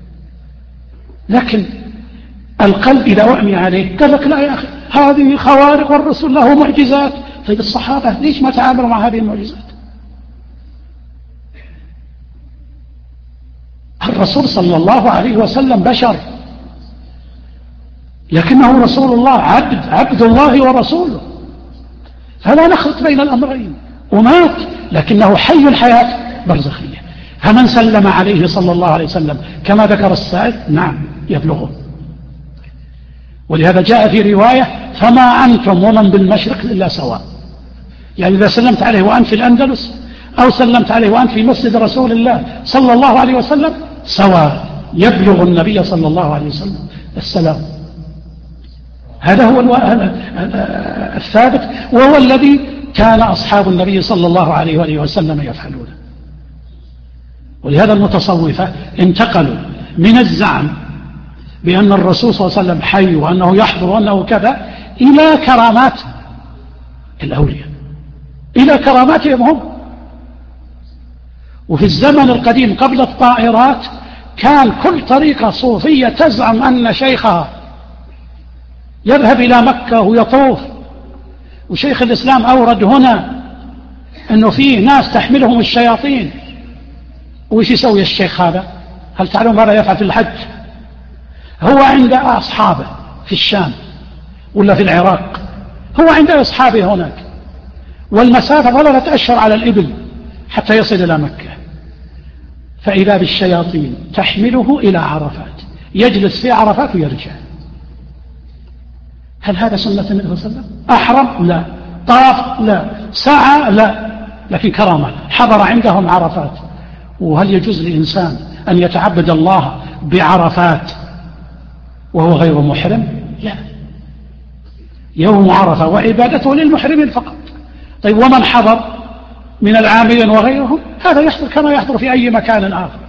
لكن القلب إذا أعمي عليه قال لك لا يا أخي هذه خوارق والرسول له معجزات. طيب الصحابة ليش ما تعاملوا مع هذه المعجزات؟ الرسول صلى الله عليه وسلم بشر، لكنه رسول الله، عبد الله ورسوله، فلا نخلط بين الأمرين. ومات لكنه حي الحياة برزخية. فمن سلم عليه صلى الله عليه وسلم كما ذكر السائل نعم يبلغه. ولهذا جاء في رواية فما أنتم ومن بالمشرق إلا سواء. يعني إذا سلمت عليه وأنت في الأندلس أو سلمت عليه وأنت في مسجد رسول الله صلى الله عليه وسلم سواء، يبلغ النبي صلى الله عليه وسلم السلام. هذا هو الثابت، وهو الذي كان أصحاب النبي صلى الله عليه وآله وسلم يفعلونه. ولهذا المتصوفة انتقلوا من الزعم بأن الرسول صلى الله عليه وسلم حي وأنه يحضر وأنه كذا إلى كرامات الأولياء، إلى كراماتهم هم. وفي الزمن القديم قبل الطائرات كان كل طريقة صوفية تزعم أن شيخها يذهب إلى مكة ويطوف. وشيخ الإسلام أورد هنا أنه فيه ناس تحملهم الشياطين. وإيش يسوي الشيخ هذا؟ هل تعلمون ماذا يفعل في الحج؟ هو عند أصحابه في الشام ولا في العراق، هو عند أصحابه هناك، والمسافة 3 أشهر على الإبل حتى يصل إلى مكة. فإذا بالشياطين تحمله إلى عرفات، يجلس في عرفات ويرجع. هل هذا سنة النبي صلى الله عليه وسلم؟ أحرم؟ لا. طاف؟ لا. سعى؟ لا. لكن كرامة حضر عندهم عرفات. وهل يجوز لإنسان أن يتعبد الله بعرفات وهو غير محرم؟ لا. يوم عرفة وعبادته للمحرمين فقط. طيب ومن حضر من العاملين وغيرهم هذا يحضر كما يحضر في أي مكان آخر.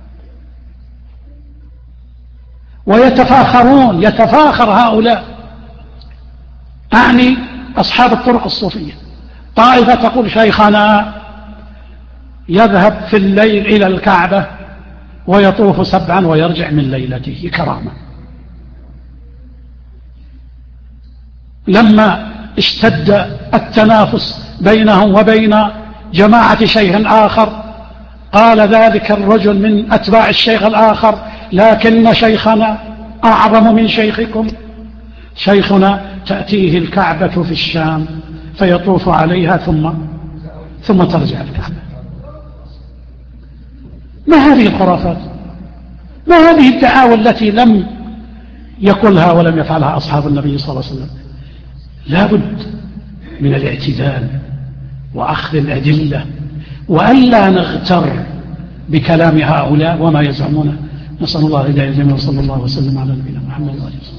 ويتفاخرون، يتفاخر هؤلاء، أعني أصحاب الطرق الصوفية. طائفة تقول شيخنا يذهب في الليل إلى الكعبة ويطوف 7 ويرجع من ليلته كرامة. لما اشتد التنافس بينهم وبين جماعة شيخ آخر قال ذلك الرجل من أتباع الشيخ الآخر لكن شيخنا أعظم من شيخكم. شيخنا تأتيه الكعبة في الشام فيطوف عليها ثم ترجع الكعبة. ما هذه الخرافات؟ ما هذه الدعاوى التي لم يقلها ولم يفعلها أصحاب النبي صلى الله عليه وسلم؟ لا بد من الاعتدال وأخذ الأدلة وألا نغتر بكلام هؤلاء وما يزعمونه. نسأل الله الهداية جميعا. صلى الله وسلم على نبينا محمد وآله وسلم.